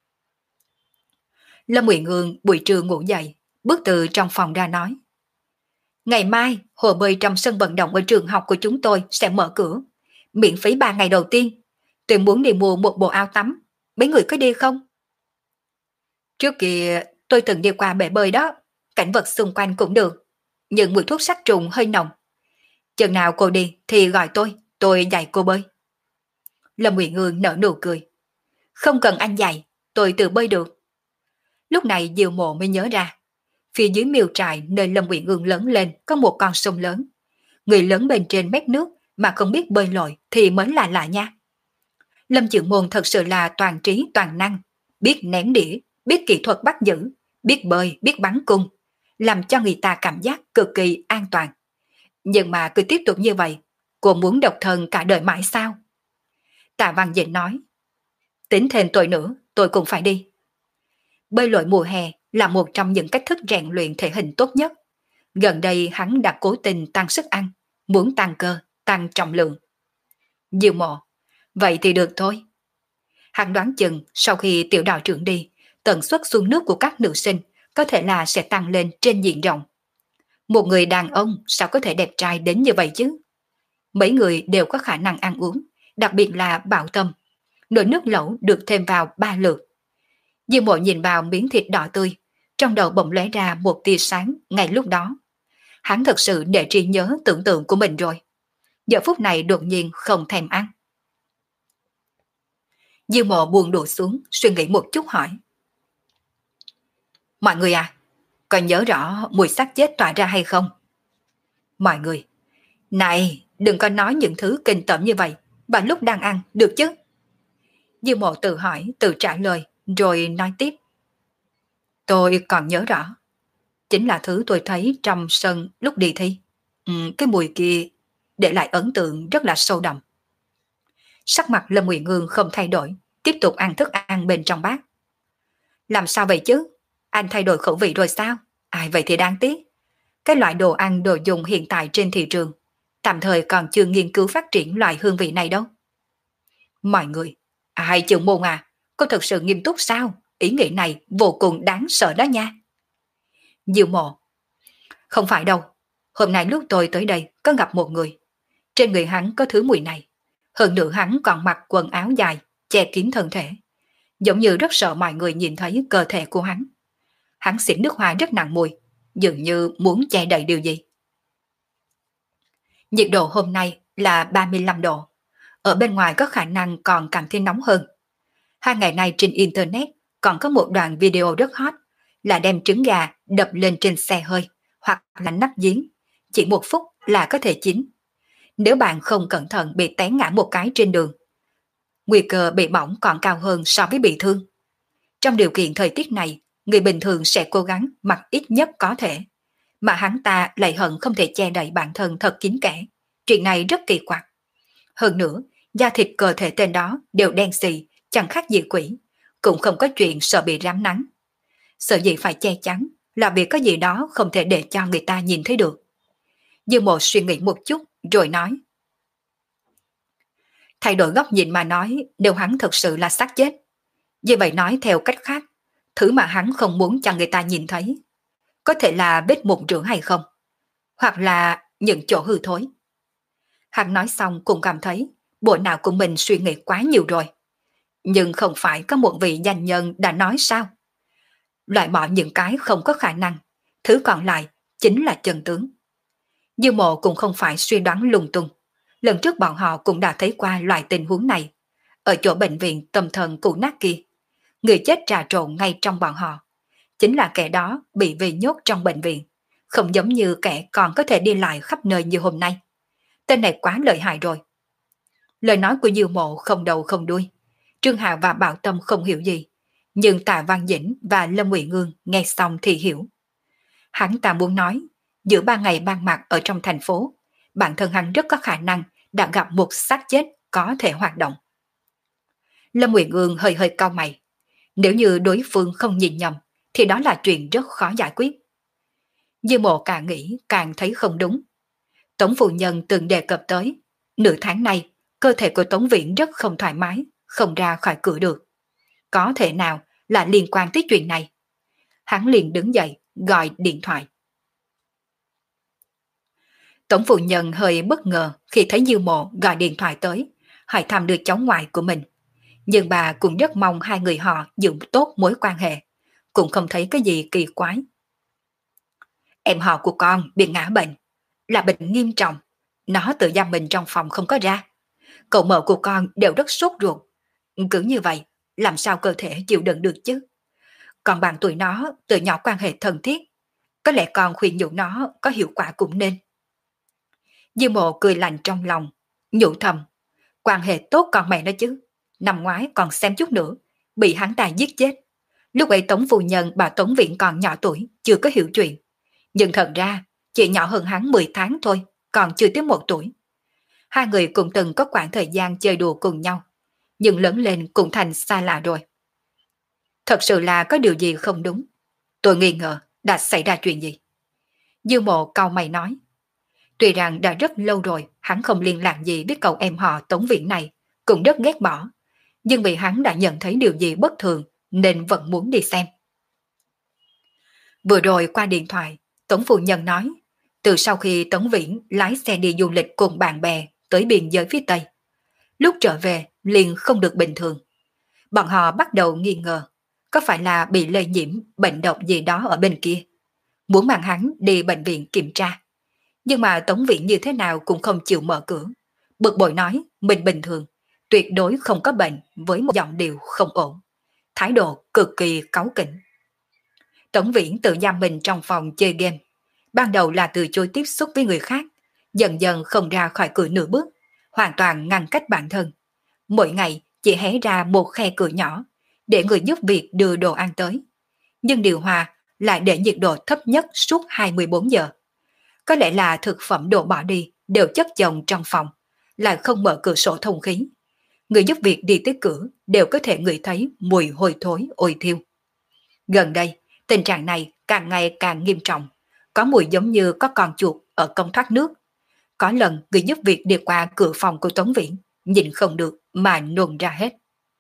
Lâm Nguyện Ương buổi trưa ngủ dậy, bước từ trong phòng ra nói: Ngày mai, hồ bơi trong sân vận động ở trường học của chúng tôi sẽ mở cửa. Miễn phí 3 ngày đầu tiên. Tôi muốn đi mua một bộ áo tắm. Mấy người có đi không? Trước kia tôi từng đi qua bể bơi đó. Cảnh vật xung quanh cũng được. Nhưng mùi thuốc sát trùng hơi nồng. Chừng nào cô đi thì gọi tôi dạy cô bơi. Lâm Nguyện Ương nở nụ cười. Không cần anh dạy, tôi tự bơi được. Lúc này Diêu Mộ mới nhớ ra. Phía dưới miêu trại nơi Lâm Nguyện Ương lớn lên có một con sông lớn. Người lớn bên trên mét nước mà không biết bơi lội thì mới là lạ nha. Lâm Chưởng Môn thật sự là toàn trí toàn năng, biết ném đĩa, biết kỹ thuật bắt giữ, biết bơi, biết bắn cung, làm cho người ta cảm giác cực kỳ an toàn. Nhưng mà cứ tiếp tục như vậy, cô muốn độc thân cả đời mãi sao? Tạ Văn Dĩnh nói, tính thêm tôi nữa, tôi cũng phải đi. Bơi lội mùa hè là một trong những cách thức rèn luyện thể hình tốt nhất. Gần đây hắn đã cố tình tăng sức ăn, muốn tăng cơ, tăng trọng lượng. Diêu Mộ, vậy thì được thôi. Hắn đoán chừng sau khi tiểu đạo trưởng đi, tần suất xuống nước của các nữ sinh có thể là sẽ tăng lên trên diện rộng. Một người đàn ông sao có thể đẹp trai đến như vậy chứ? Mấy người đều có khả năng ăn uống, đặc biệt là Bảo Tâm. Nồi nước lẩu được thêm vào 3 lượt. Diêu Mộ nhìn vào miếng thịt đỏ tươi, trong đầu bỗng lóe ra một tia sáng ngay lúc đó. Hắn thật sự để trí nhớ tưởng tượng của mình rồi. Giờ phút này đột nhiên không thèm ăn. Diêu Mộ buông đũa xuống, suy nghĩ một chút hỏi. Mọi người à, còn nhớ rõ mùi xác chết tỏa ra hay không? Mọi người, này, đừng có nói những thứ kinh tởm như vậy, và lúc đang ăn, được chứ? Diêu Mộ tự hỏi, tự trả lời, rồi nói tiếp. Tôi còn nhớ rõ. Chính là thứ tôi thấy trong sân lúc đi thi. Cái mùi kia để lại ấn tượng rất là sâu đậm. Sắc mặt Lâm Nguyệt Ngương không thay đổi, tiếp tục ăn thức ăn bên trong bát. Làm sao vậy chứ? Anh thay đổi khẩu vị rồi sao? Ai vậy thì đáng tiếc. Cái loại đồ ăn đồ dùng hiện tại trên thị trường, tạm thời còn chưa nghiên cứu phát triển loại hương vị này đâu. Mọi người, ai chịu môn à? Cô thật sự nghiêm túc sao? Ý nghĩ này vô cùng đáng sợ đó nha. Diêu Mộ, không phải đâu. Hôm nay lúc tôi tới đây có gặp một người. Trên người hắn có thứ mùi này. Hơn nữa hắn còn mặc quần áo dài, che kín thân thể. Giống như rất sợ mọi người nhìn thấy cơ thể của hắn. Hắn xịt nước hoa rất nặng mùi, dường như muốn che đậy điều gì. Nhiệt độ hôm nay là 35 độ. Ở bên ngoài có khả năng còn cảm thấy nóng hơn. 2 ngày nay trên Internet còn có một đoạn video rất hot là đem trứng gà đập lên trên xe hơi hoặc là nắp giếng. Chỉ 1 phút là có thể chín. Nếu bạn không cẩn thận bị té ngã một cái trên đường, nguy cơ bị bỏng còn cao hơn so với bị thương. Trong điều kiện thời tiết này, người bình thường sẽ cố gắng mặc ít nhất có thể. Mà hắn ta lại hận không thể che đậy bản thân thật kín kẽ. Chuyện này rất kỳ quặc. Hơn nữa, da thịt cơ thể tên đó đều đen xì, chẳng khác gì quỷ. Cũng không có chuyện sợ bị rám nắng. Sợ gì phải che chắn là vì có gì đó không thể để cho người ta nhìn thấy được. Dương Mộ suy nghĩ một chút rồi nói. Thay đổi góc nhìn mà nói, nếu hắn thực sự là xác chết. Như vậy nói theo cách khác, thứ mà hắn không muốn cho người ta nhìn thấy, có thể là vết mụn rửa hay không? Hoặc là những chỗ hư thối. Hắn nói xong cũng cảm thấy bộ não của mình suy nghĩ quá nhiều rồi. Nhưng không phải có một vị danh nhân đã nói sao? Loại bỏ những cái không có khả năng, thứ còn lại chính là chân tướng. Dư Mộ cũng không phải suy đoán lung tung. Lần trước bọn họ cũng đã thấy qua loại tình huống này. Ở chỗ bệnh viện tâm thần cũ nát kia, người chết trà trộn ngay trong bọn họ. Chính là kẻ đó bị về nhốt trong bệnh viện, không giống như kẻ còn có thể đi lại khắp nơi như hôm nay. Tên này quá lợi hại rồi. Lời nói của Dư Mộ không đầu không đuôi. Trương Hạo và Bảo Tâm không hiểu gì, nhưng Tạ Văn Dĩnh và Lâm Ngụy Ngương nghe xong thì hiểu. Hắn ta muốn nói, giữa 3 ngày ban mặt ở trong thành phố, bản thân hắn rất có khả năng đã gặp một xác chết có thể hoạt động. Lâm Ngụy Ngương hơi hơi cau mày. Nếu như đối phương không nhìn nhầm, thì đó là chuyện rất khó giải quyết. Dư Mộ càng nghĩ càng thấy không đúng. Tống phu nhân từng đề cập tới, nửa tháng nay, cơ thể của Tống Viễn rất không thoải mái, không ra khỏi cửa được. Có thể nào là liên quan tới chuyện này? Hắn liền đứng dậy, gọi điện thoại. Tống phu nhân hơi bất ngờ khi thấy Dư Mộ gọi điện thoại tới, hỏi thăm đứa cháu ngoại của mình. Nhưng bà cũng rất mong hai người họ giữ tốt mối quan hệ, cũng không thấy cái gì kỳ quái. Em họ của con bị ngã bệnh, là bệnh nghiêm trọng, nó tự giam mình trong phòng không có ra. Cậu mợ của con đều rất sốt ruột. Cứ như vậy, làm sao cơ thể chịu đựng được chứ? Còn bạn tuổi nó từ nhỏ quan hệ thân thiết, có lẽ con khuyên nhủ nó có hiệu quả cũng nên. Dư Mộ cười lạnh trong lòng, nhủ thầm, quan hệ tốt con mẹ nó chứ. Năm ngoái còn xem chút nữa, bị hắn ta giết chết. Lúc ấy Tống phu nhân bà Tống Viện còn nhỏ tuổi, chưa có hiểu chuyện. Nhưng thật ra, chỉ nhỏ hơn hắn 10 tháng thôi, còn chưa tới 1 tuổi. Hai người cũng từng có khoảng thời gian chơi đùa cùng nhau, nhưng lớn lên cũng thành xa lạ rồi. Thật sự là có điều gì không đúng. Tôi nghi ngờ đã xảy ra chuyện gì. Dư Mộ cau mày nói. Tuy rằng đã rất lâu rồi hắn không liên lạc gì với cậu em họ Tống Viễn này, cũng rất ghét bỏ. Nhưng vì hắn đã nhận thấy điều gì bất thường nên vẫn muốn đi xem. Vừa rồi qua điện thoại, Tống phu nhân nói, từ sau khi Tống Viễn lái xe đi du lịch cùng bạn bè tới biên giới phía Tây, lúc trở về liền không được bình thường. Bọn họ bắt đầu nghi ngờ, có phải là bị lây nhiễm bệnh độc gì đó ở bên kia, muốn mang hắn đi bệnh viện kiểm tra. Nhưng mà Tống Viễn như thế nào cũng không chịu mở cửa, bực bội nói mình bình thường, tuyệt đối không có bệnh, với một giọng điệu không ổn, thái độ cực kỳ cáu kỉnh. Tống Viễn tự giam mình trong phòng chơi game, ban đầu là từ chối tiếp xúc với người khác, dần dần không ra khỏi cửa nửa bước, hoàn toàn ngăn cách bản thân. Mỗi ngày chỉ hé ra một khe cửa nhỏ để người giúp việc đưa đồ ăn tới. Nhưng điều hòa lại để nhiệt độ thấp nhất suốt 24 giờ. Có lẽ là thực phẩm đồ bỏ đi đều chất chồng trong phòng, lại không mở cửa sổ thông khí. Người giúp việc đi tới cửa đều có thể ngửi thấy mùi hôi thối ôi thiêu. Gần đây, tình trạng này càng ngày càng nghiêm trọng, có mùi giống như có con chuột ở cống thoát nước. Có lần người giúp việc đi qua cửa phòng của Tống Viễn, nhìn không được mà nôn ra hết.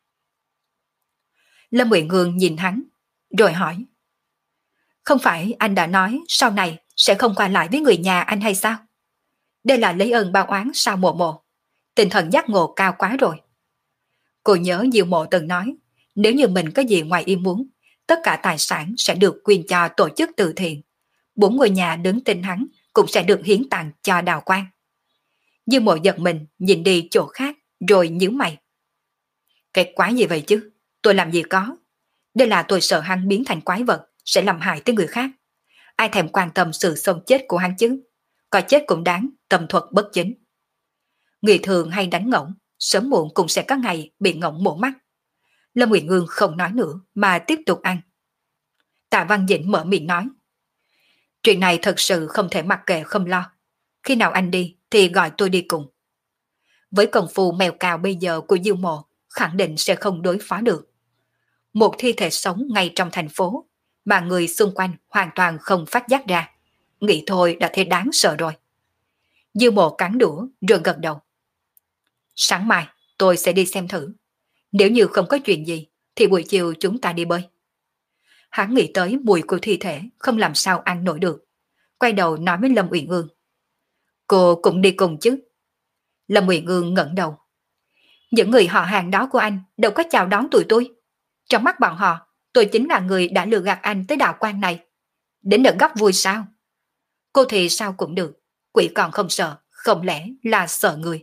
Lâm Uyển Ngương nhìn hắn, rồi hỏi, không phải anh đã nói sau này sẽ không qua lại với người nhà anh hay sao? Đây là lấy ơn báo oán sao Mộ Mộ? Tinh thần giác ngộ cao quá rồi. Cô nhớ Diệu Mộ từng nói, nếu như mình có gì ngoài ý muốn, tất cả tài sản sẽ được quyên cho tổ chức từ thiện. 4 ngôi nhà đứng tên hắn cũng sẽ được hiến tặng cho Đào Quang. Diệu Mộ giật mình nhìn đi chỗ khác rồi nhíu mày. Cái quái gì vậy chứ? Tôi làm gì có? Đây là tôi sợ hắn biến thành quái vật sẽ làm hại tới người khác. Ai thèm quan tâm sự sống chết của hắn chứ? Có chết cũng đáng, tâm thuật bất chính. Người thường hay đánh ngỗng, sớm muộn cũng sẽ có ngày bị ngỗng mổ mắt. Lâm Uyển Ngương không nói nữa mà tiếp tục ăn. Tạ Văn Dĩnh mở miệng nói, chuyện này thật sự không thể mặc kệ không lo. Khi nào anh đi thì gọi tôi đi cùng. Với công phu mèo cào bây giờ của Diêu Mộ, khẳng định sẽ không đối phó được. Một thi thể sống ngay trong thành phố, mà người xung quanh hoàn toàn không phát giác ra. Nghĩ thôi đã thấy đáng sợ rồi. Diêu Mộ cắn đũa rồi gật đầu. Sáng mai tôi sẽ đi xem thử. Nếu như không có chuyện gì thì buổi chiều chúng ta đi bơi. Hắn nghĩ tới mùi của thi thể không làm sao ăn nổi được. Quay đầu nói với Lâm Uyển Ương. Cô cũng đi cùng chứ? Lâm Uyển Ương ngẩng đầu. Những người họ hàng đó của anh đâu có chào đón tụi tôi. Trong mắt bọn họ, tôi chính là người đã lừa gạt anh tới Đạo Quan này. Đến đợt gấp vui sao? Cô thì sao cũng được. Quỷ còn không sợ, không lẽ là sợ người?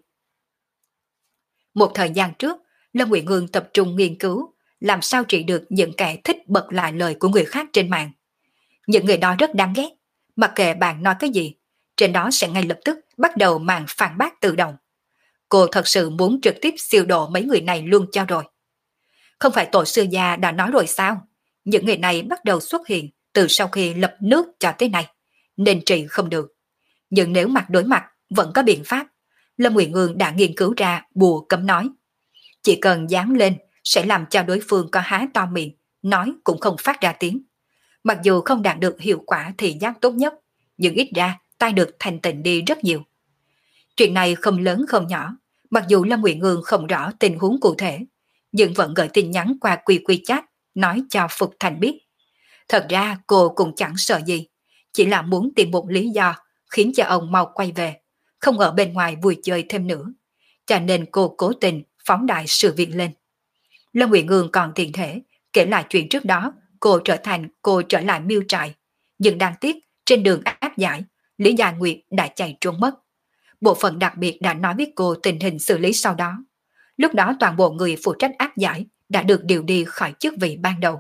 Một thời gian trước, Lâm Uyển Ương tập trung nghiên cứu làm sao trị được những kẻ thích bật lại lời của người khác trên mạng. Những người đó rất đáng ghét, mặc kệ bạn nói cái gì, trên đó sẽ ngay lập tức bắt đầu màn phản bác tự động. Cô thật sự muốn trực tiếp siêu độ mấy người này luôn cho rồi. Không phải tổ sư gia đã nói rồi sao? Những người này bắt đầu xuất hiện từ sau khi lập nước cho tới nay, nên trị không được. Nhưng nếu mặt đối mặt vẫn có biện pháp. Lâm Uyển Ương đã nghiên cứu ra bùa cấm nói. Chỉ cần dán lên sẽ làm cho đối phương có há to miệng, nói cũng không phát ra tiếng. Mặc dù không đạt được hiệu quả thị giác tốt nhất, nhưng ít ra tai được thanh tịnh đi rất nhiều. Chuyện này không lớn không nhỏ, mặc dù Lâm Uyển Ương không rõ tình huống cụ thể, nhưng vẫn gửi tin nhắn qua quy chat nói cho Phục Thành biết. Thật ra cô cũng chẳng sợ gì, chỉ là muốn tìm một lý do khiến cho ông mau quay về, không ở bên ngoài vui chơi thêm nữa. Cho nên cô cố tình phóng đại sự việc lên. Lâm Uyển Ương còn tiện thể kể lại chuyện trước đó cô trở lại Miêu Trại, nhưng đáng tiếc trên đường áp giải, Lý Gia Nguyệt đã chạy trốn mất. Bộ phận đặc biệt đã nói với cô tình hình xử lý sau đó. Lúc đó toàn bộ người phụ trách áp giải đã được điều đi khỏi chức vị ban đầu.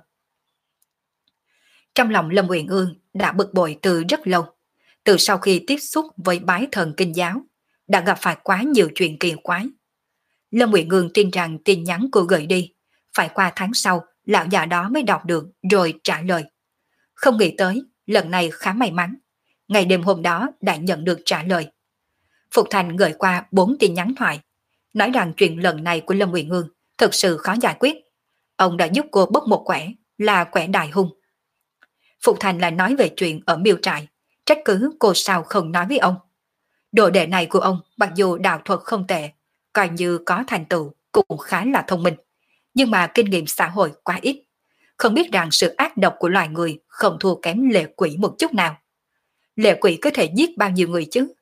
Trong lòng Lâm Uyển Ương đã bực bội từ rất lâu. Từ sau khi tiếp xúc với bái thần kinh giáo, đã gặp phải quá nhiều chuyện kỳ quái. Lâm Uyển Ương tin rằng tin nhắn cô gửi đi, phải qua tháng sau lão già đó mới đọc được rồi trả lời. Không nghĩ tới, lần này khá may mắn. Ngày đêm hôm đó đã nhận được trả lời. Phục Thành gửi qua 4 tin nhắn thoại, nói rằng chuyện lần này của Lâm Uyển Ương thực sự khó giải quyết. Ông đã giúp cô bốc một quẻ, là quẻ đại hung. Phục Thành lại nói về chuyện ở Miêu Trại, trách cứ cô sao không nói với ông. Đồ đệ này của ông mặc dù đạo thuật không tệ, coi như có thành tựu cũng khá là thông minh, nhưng mà kinh nghiệm xã hội quá ít. không biết rằng sự ác độc của loài người không thua kém lệ quỷ một chút nào. Lệ quỷ có thể giết bao nhiêu người chứ?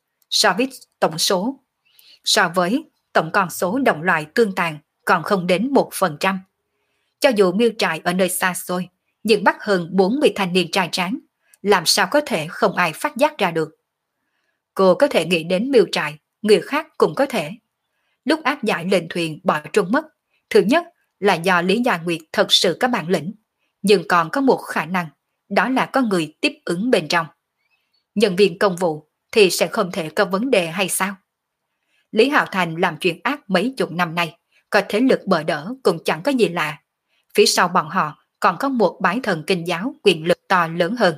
So với tổng con số đồng loại tương tàn còn không đến 1%. Cho dù miêu trại ở nơi xa xôi, nhưng bắt hơn 40 thanh niên trai tráng, làm sao có thể không ai phát giác ra được. Cô có thể nghĩ đến miêu trại, người khác cũng có thể. Lúc áp giải lên thuyền bỏ trốn mất, thứ nhất là do Lý Gia Nguyệt thật sự có bản lĩnh, nhưng còn có một khả năng, đó là có người tiếp ứng bên trong. Nhân viên công vụ thì sẽ không thể có vấn đề hay sao? Lý Hạo Thành làm chuyện ác mấy chục năm nay, có thế lực bờ đỡ cũng chẳng có gì lạ. Phía sau bọn họ còn có một bái thần kinh giáo quyền lực to lớn hơn.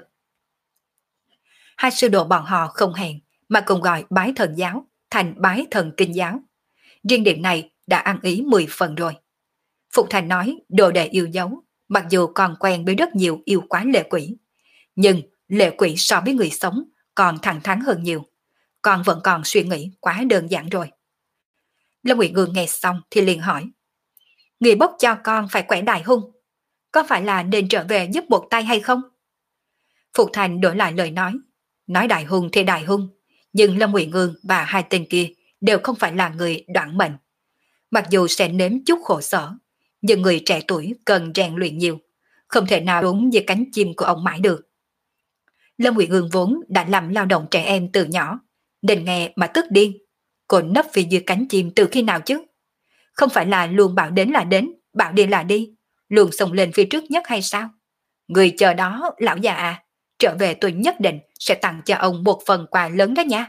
Hai sư đồ bọn họ không hẹn mà cùng gọi bái thần giáo thành bái thần kinh giáo. Riêng điểm này đã ăn ý 10 phần rồi. Phục Thành nói đồ đệ yêu dấu, mặc dù còn quen với rất nhiều yêu quái lệ quỷ. Nhưng lệ quỷ so với người sống còn thẳng thắn hơn nhiều. Con vẫn còn suy nghĩ quá đơn giản rồi. Lâm Nguyệt Ngương nghe xong thì liền hỏi. Người bốc cho con phải quẻ đại hung, có phải là nên trở về giúp một tay hay không? Phục Thành đổi lại lời nói đại hung thì đại hung, nhưng Lâm Nguyệt Ngương và hai tên kia đều không phải là người đoạn mệnh. Mặc dù sẽ nếm chút khổ sở, nhưng người trẻ tuổi cần rèn luyện nhiều, không thể nào đúng với cánh chim của ông mãi được. Lâm Nguyệt Ngương vốn đã làm lao động trẻ em từ nhỏ, nên nghe mà tức điên. Cô nấp phía dưới cánh chim từ khi nào chứ? Không phải là luôn bảo đến là đến, bảo đi là đi, luôn xông lên phía trước nhất hay sao? Người chờ đó, lão già à, trở về tôi nhất định sẽ tặng cho ông một phần quà lớn đó nha.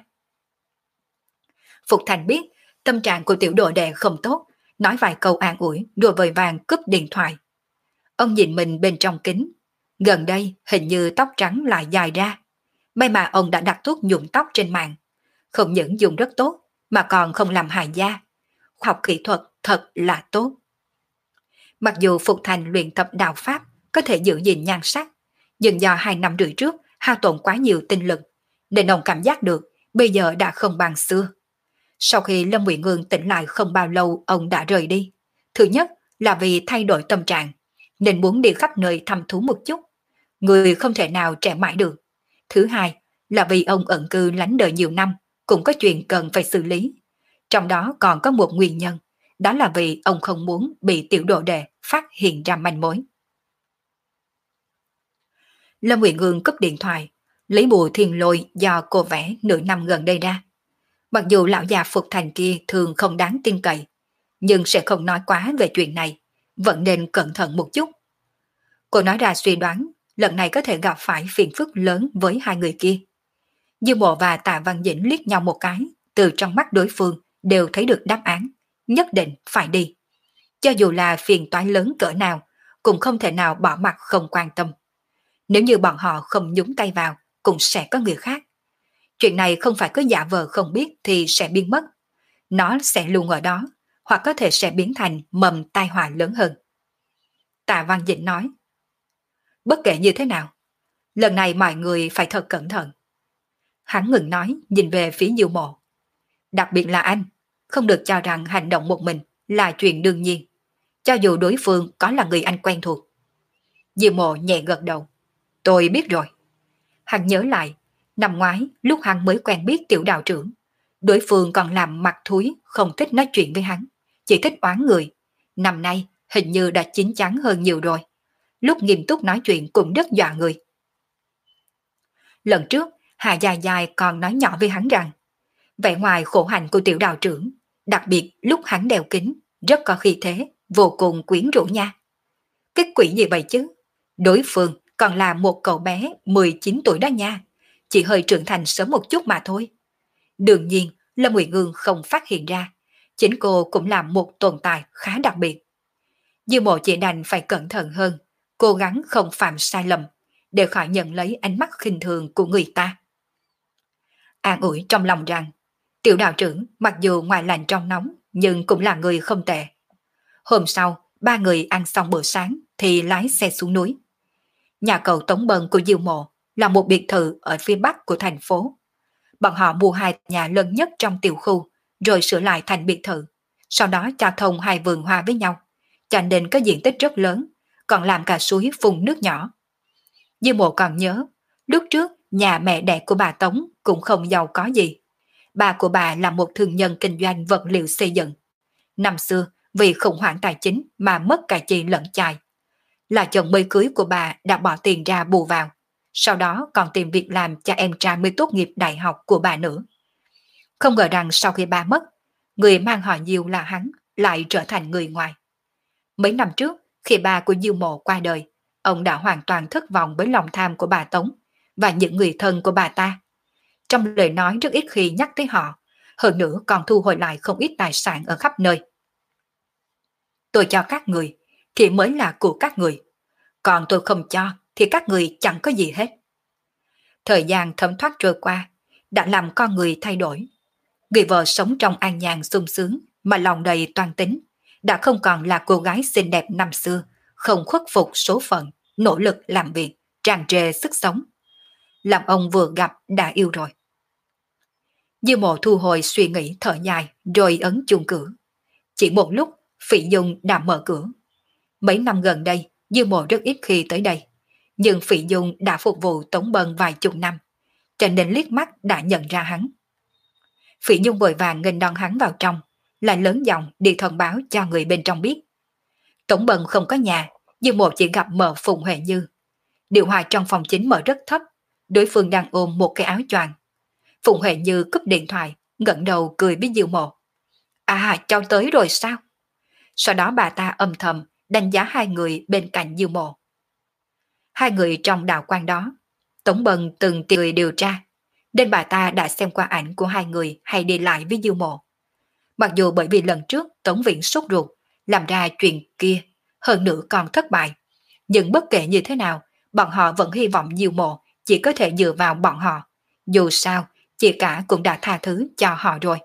Phục Thành biết tâm trạng của tiểu đồ đệ không tốt, nói vài câu an ủi rồi vội vàng cúp điện thoại. Ông nhìn mình bên trong kính, gần đây hình như tóc trắng lại dài ra. May mà ông đã đặt thuốc nhuộm tóc trên mạng, không những dùng rất tốt mà còn không làm hại da. Khoa học kỹ thuật thật là tốt. Mặc dù Phục Thành luyện tập đạo pháp có thể giữ gìn nhan sắc, nhưng do 2 năm rưỡi trước hao tổn quá nhiều tinh lực, nên ông cảm giác được bây giờ đã không bằng xưa. Sau khi Lâm Nguyệt Ngương tỉnh lại không bao lâu ông đã rời đi. Thứ nhất là vì thay đổi tâm trạng, nên muốn đi khắp nơi thăm thú một chút. Người không thể nào trẻ mãi được. Thứ hai là vì ông ẩn cư lánh đời nhiều năm, cũng có chuyện cần phải xử lý. Trong đó còn có một nguyên nhân, đó là vì ông không muốn bị tiểu đồ đệ phát hiện ra manh mối. Lâm Nguyệt Ngương cúp điện thoại, lấy bùa thiên lôi do cô vẽ nửa năm gần đây ra. Mặc dù lão già Phục Thành kia thường không đáng tin cậy, nhưng sẽ không nói quá về chuyện này, vẫn nên cẩn thận một chút. Cô nói ra suy đoán, lần này có thể gặp phải phiền phức lớn với hai người kia. Dư Mộ và Tạ Văn Dĩnh liếc nhau một cái, từ trong mắt đối phương đều thấy được đáp án, nhất định phải đi. Cho dù là phiền toái lớn cỡ nào, cũng không thể nào bỏ mặt không quan tâm. Nếu như bọn họ không nhúng tay vào, cũng sẽ có người khác. Chuyện này không phải cứ giả vờ không biết thì sẽ biến mất. Nó sẽ luôn ở đó, hoặc có thể sẽ biến thành mầm tai họa lớn hơn. Tạ Văn Dĩnh nói, bất kể như thế nào, lần này mọi người phải thật cẩn thận. Hắn ngừng nói, nhìn về phía Diêu Mộ. Đặc biệt là anh, không được cho rằng hành động một mình là chuyện đương nhiên, cho dù đối phương có là người anh quen thuộc. Diêu Mộ nhẹ gật đầu. Tôi biết rồi. Hắn nhớ lại, năm ngoái lúc hắn mới quen biết tiểu đạo trưởng, đối phương còn làm mặt thúi, không thích nói chuyện với hắn, chỉ thích oán người. Năm nay hình như đã chín chắn hơn nhiều rồi. Lúc nghiêm túc nói chuyện cũng rất dọa người. Lần trước, Hà Dài Dài còn nói nhỏ với hắn rằng, vẻ ngoài khổ hạnh của tiểu đạo trưởng, đặc biệt lúc hắn đeo kính, rất có khí thế, vô cùng quyến rũ nha. Cái quỷ gì vậy chứ? Đối phương còn là một cậu bé 19 tuổi đó nha, chỉ hơi trưởng thành sớm một chút mà thôi. Đương nhiên, Lâm Nguyệt Ngương không phát hiện ra, chính cô cũng là một tồn tại khá đặc biệt. Dư Mộ chỉ đành phải cẩn thận hơn, cố gắng không phạm sai lầm, để khỏi nhận lấy ánh mắt khinh thường của người ta. An ủi trong lòng rằng, tiểu đạo trưởng mặc dù ngoài lạnh trong nóng, nhưng cũng là người không tệ. Hôm sau, ba người ăn xong bữa sáng thì lái xe xuống núi. Nhà cậu Tống Bân của Diêu Mộ là một biệt thự ở phía bắc của thành phố. Bọn họ mua 2 nhà lớn nhất trong tiểu khu, rồi sửa lại thành biệt thự, sau đó cho thông 2 vườn hoa với nhau, cho nên có diện tích rất lớn, còn làm cả suối phun nước nhỏ. Dư Mộ còn nhớ, lúc trước nhà mẹ đẻ của bà Tống cũng không giàu có gì. Bà của bà là một thương nhân kinh doanh vật liệu xây dựng. Năm xưa, vì khủng hoảng tài chính mà mất cả chị lẫn chài. Là chồng mới cưới của bà đã bỏ tiền ra bù vào. Sau đó còn tìm việc làm cho em trai mới tốt nghiệp đại học của bà nữa. Không ngờ rằng sau khi bà mất, người mang họ Diêu là hắn lại trở thành người ngoài. Mấy năm trước, khi ba của Diêu Mộ qua đời, ông đã hoàn toàn thất vọng với lòng tham của bà Tống và những người thân của bà ta. Trong lời nói rất ít khi nhắc tới họ, hơn nữa còn thu hồi lại không ít tài sản ở khắp nơi. Tôi cho các người thì mới là của các người, còn tôi không cho thì các người chẳng có gì hết. Thời gian thấm thoát trôi qua, đã làm con người thay đổi. Người vợ sống trong an nhàn sung sướng mà lòng đầy toan tính, đã không còn là cô gái xinh đẹp năm xưa, không khuất phục số phận, nỗ lực làm việc, tràn trề sức sống. Làm ông vừa gặp đã yêu rồi. Dư Mộ thu hồi suy nghĩ thở dài rồi ấn chuông cửa. Chỉ một lúc, Phỉ Dung đã mở cửa. Mấy năm gần đây, Dư Mộ rất ít khi tới đây. Nhưng Phỉ Dung đã phục vụ Tống Bân vài chục năm, cho nên liếc mắt đã nhận ra hắn. Phỉ Dung vội vàng nghênh đón hắn vào trong, lại lớn giọng đi thông báo cho người bên trong biết. Tống Bân không có nhà, Dư Mộ chỉ gặp mợ Phùng Huệ Như. Điều hòa trong phòng chính mở rất thấp, đối phương đang ôm một cái áo choàng. Phùng Huệ Như cúp điện thoại, ngẩng đầu cười với Dư Mộ. À, cháu tới rồi sao? Sau đó bà ta âm thầm đánh giá hai người bên cạnh Dư Mộ. Hai người trong đạo quan đó, Tống Bân từng tìm người điều tra, nên bà ta đã xem qua ảnh của hai người hay đi lại với Dư Mộ. Mặc dù bởi vì lần trước Tống Viễn sốt ruột, làm ra chuyện kia, hơn nữa còn thất bại, nhưng bất kể như thế nào, bọn họ vẫn hy vọng Dư Mộ chỉ có thể dựa vào bọn họ. Dù sao, chị cả cũng đã tha thứ cho họ rồi.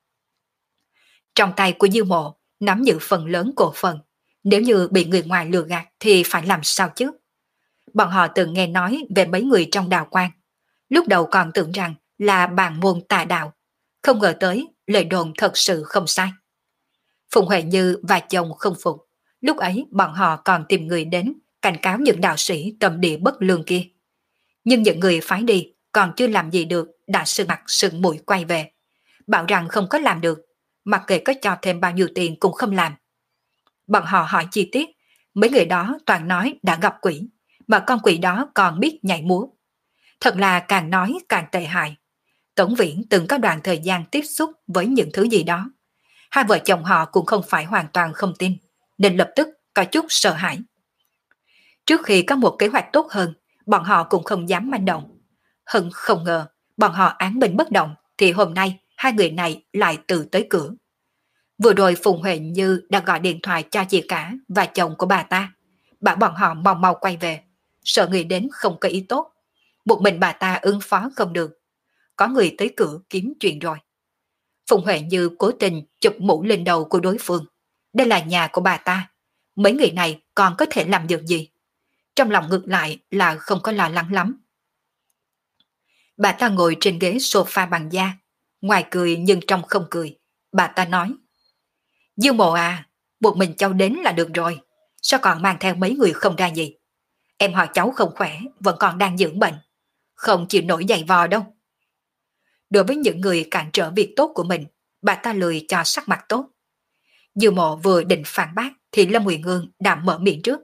Trong tay của Dư Mộ nắm giữ phần lớn cổ phần, nếu như bị người ngoài lừa gạt thì phải làm sao chứ? Bọn họ từng nghe nói về mấy người trong đạo quan, lúc đầu còn tưởng rằng là bàn môn tà đạo, không ngờ tới lời đồn thật sự không sai. Phùng Huệ Như và chồng không phục, lúc ấy bọn họ còn tìm người đến cảnh cáo những đạo sĩ tâm địa bất lương kia. Nhưng những người phái đi còn chưa làm gì được đã sưng mặt sưng mũi quay về, bảo rằng không có làm được, mặc kệ có cho thêm bao nhiêu tiền cũng không làm. Bọn họ hỏi chi tiết, mấy người đó toàn nói đã gặp quỷ, mà con quỷ đó còn biết nhảy múa. Thật là càng nói càng tệ hại. Tống Viễn từng có đoạn thời gian tiếp xúc với những thứ gì đó. Hai vợ chồng họ cũng không phải hoàn toàn không tin, nên lập tức có chút sợ hãi. Trước khi có một kế hoạch tốt hơn, bọn họ cũng không dám manh động. Hưng không ngờ, bọn họ án binh bất động, thì hôm nay hai người này lại tự tới cửa. Vừa rồi Phùng Huệ Như đã gọi điện thoại cho chị cả và chồng của bà ta, bảo bọn họ mau mau quay về, sợ người đến không có ý tốt. Một mình bà ta ứng phó không được. Có người tới cửa kiếm chuyện rồi. Phùng Huệ Như cố tình chụp mũ lên đầu của đối phương. Đây là nhà của bà ta. Mấy người này còn có thể làm được gì? Trong lòng ngược lại là không có lo lắng lắm. Bà ta ngồi trên ghế sofa bằng da, ngoài cười nhưng trong không cười. Bà ta nói: Dư Mộ à, một mình cháu đến là được rồi, sao còn mang theo mấy người không ra gì? Em họ cháu không khỏe, vẫn còn đang dưỡng bệnh, không chịu nổi giày vò đâu. Đối với những người cản trở việc tốt của mình, bà ta lười cho sắc mặt tốt. Dư Mộ vừa định phản bác thì Lâm Nguyệt Ngương đã mở miệng trước.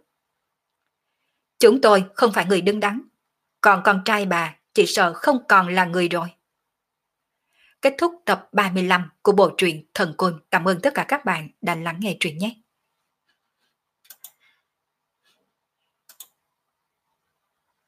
Chúng tôi không phải người đứng đắn, còn con trai bà chỉ sợ không còn là người rồi. Kết thúc tập 35 của bộ truyện Thần Côn. Cảm ơn tất cả các bạn đã lắng nghe truyện nhé.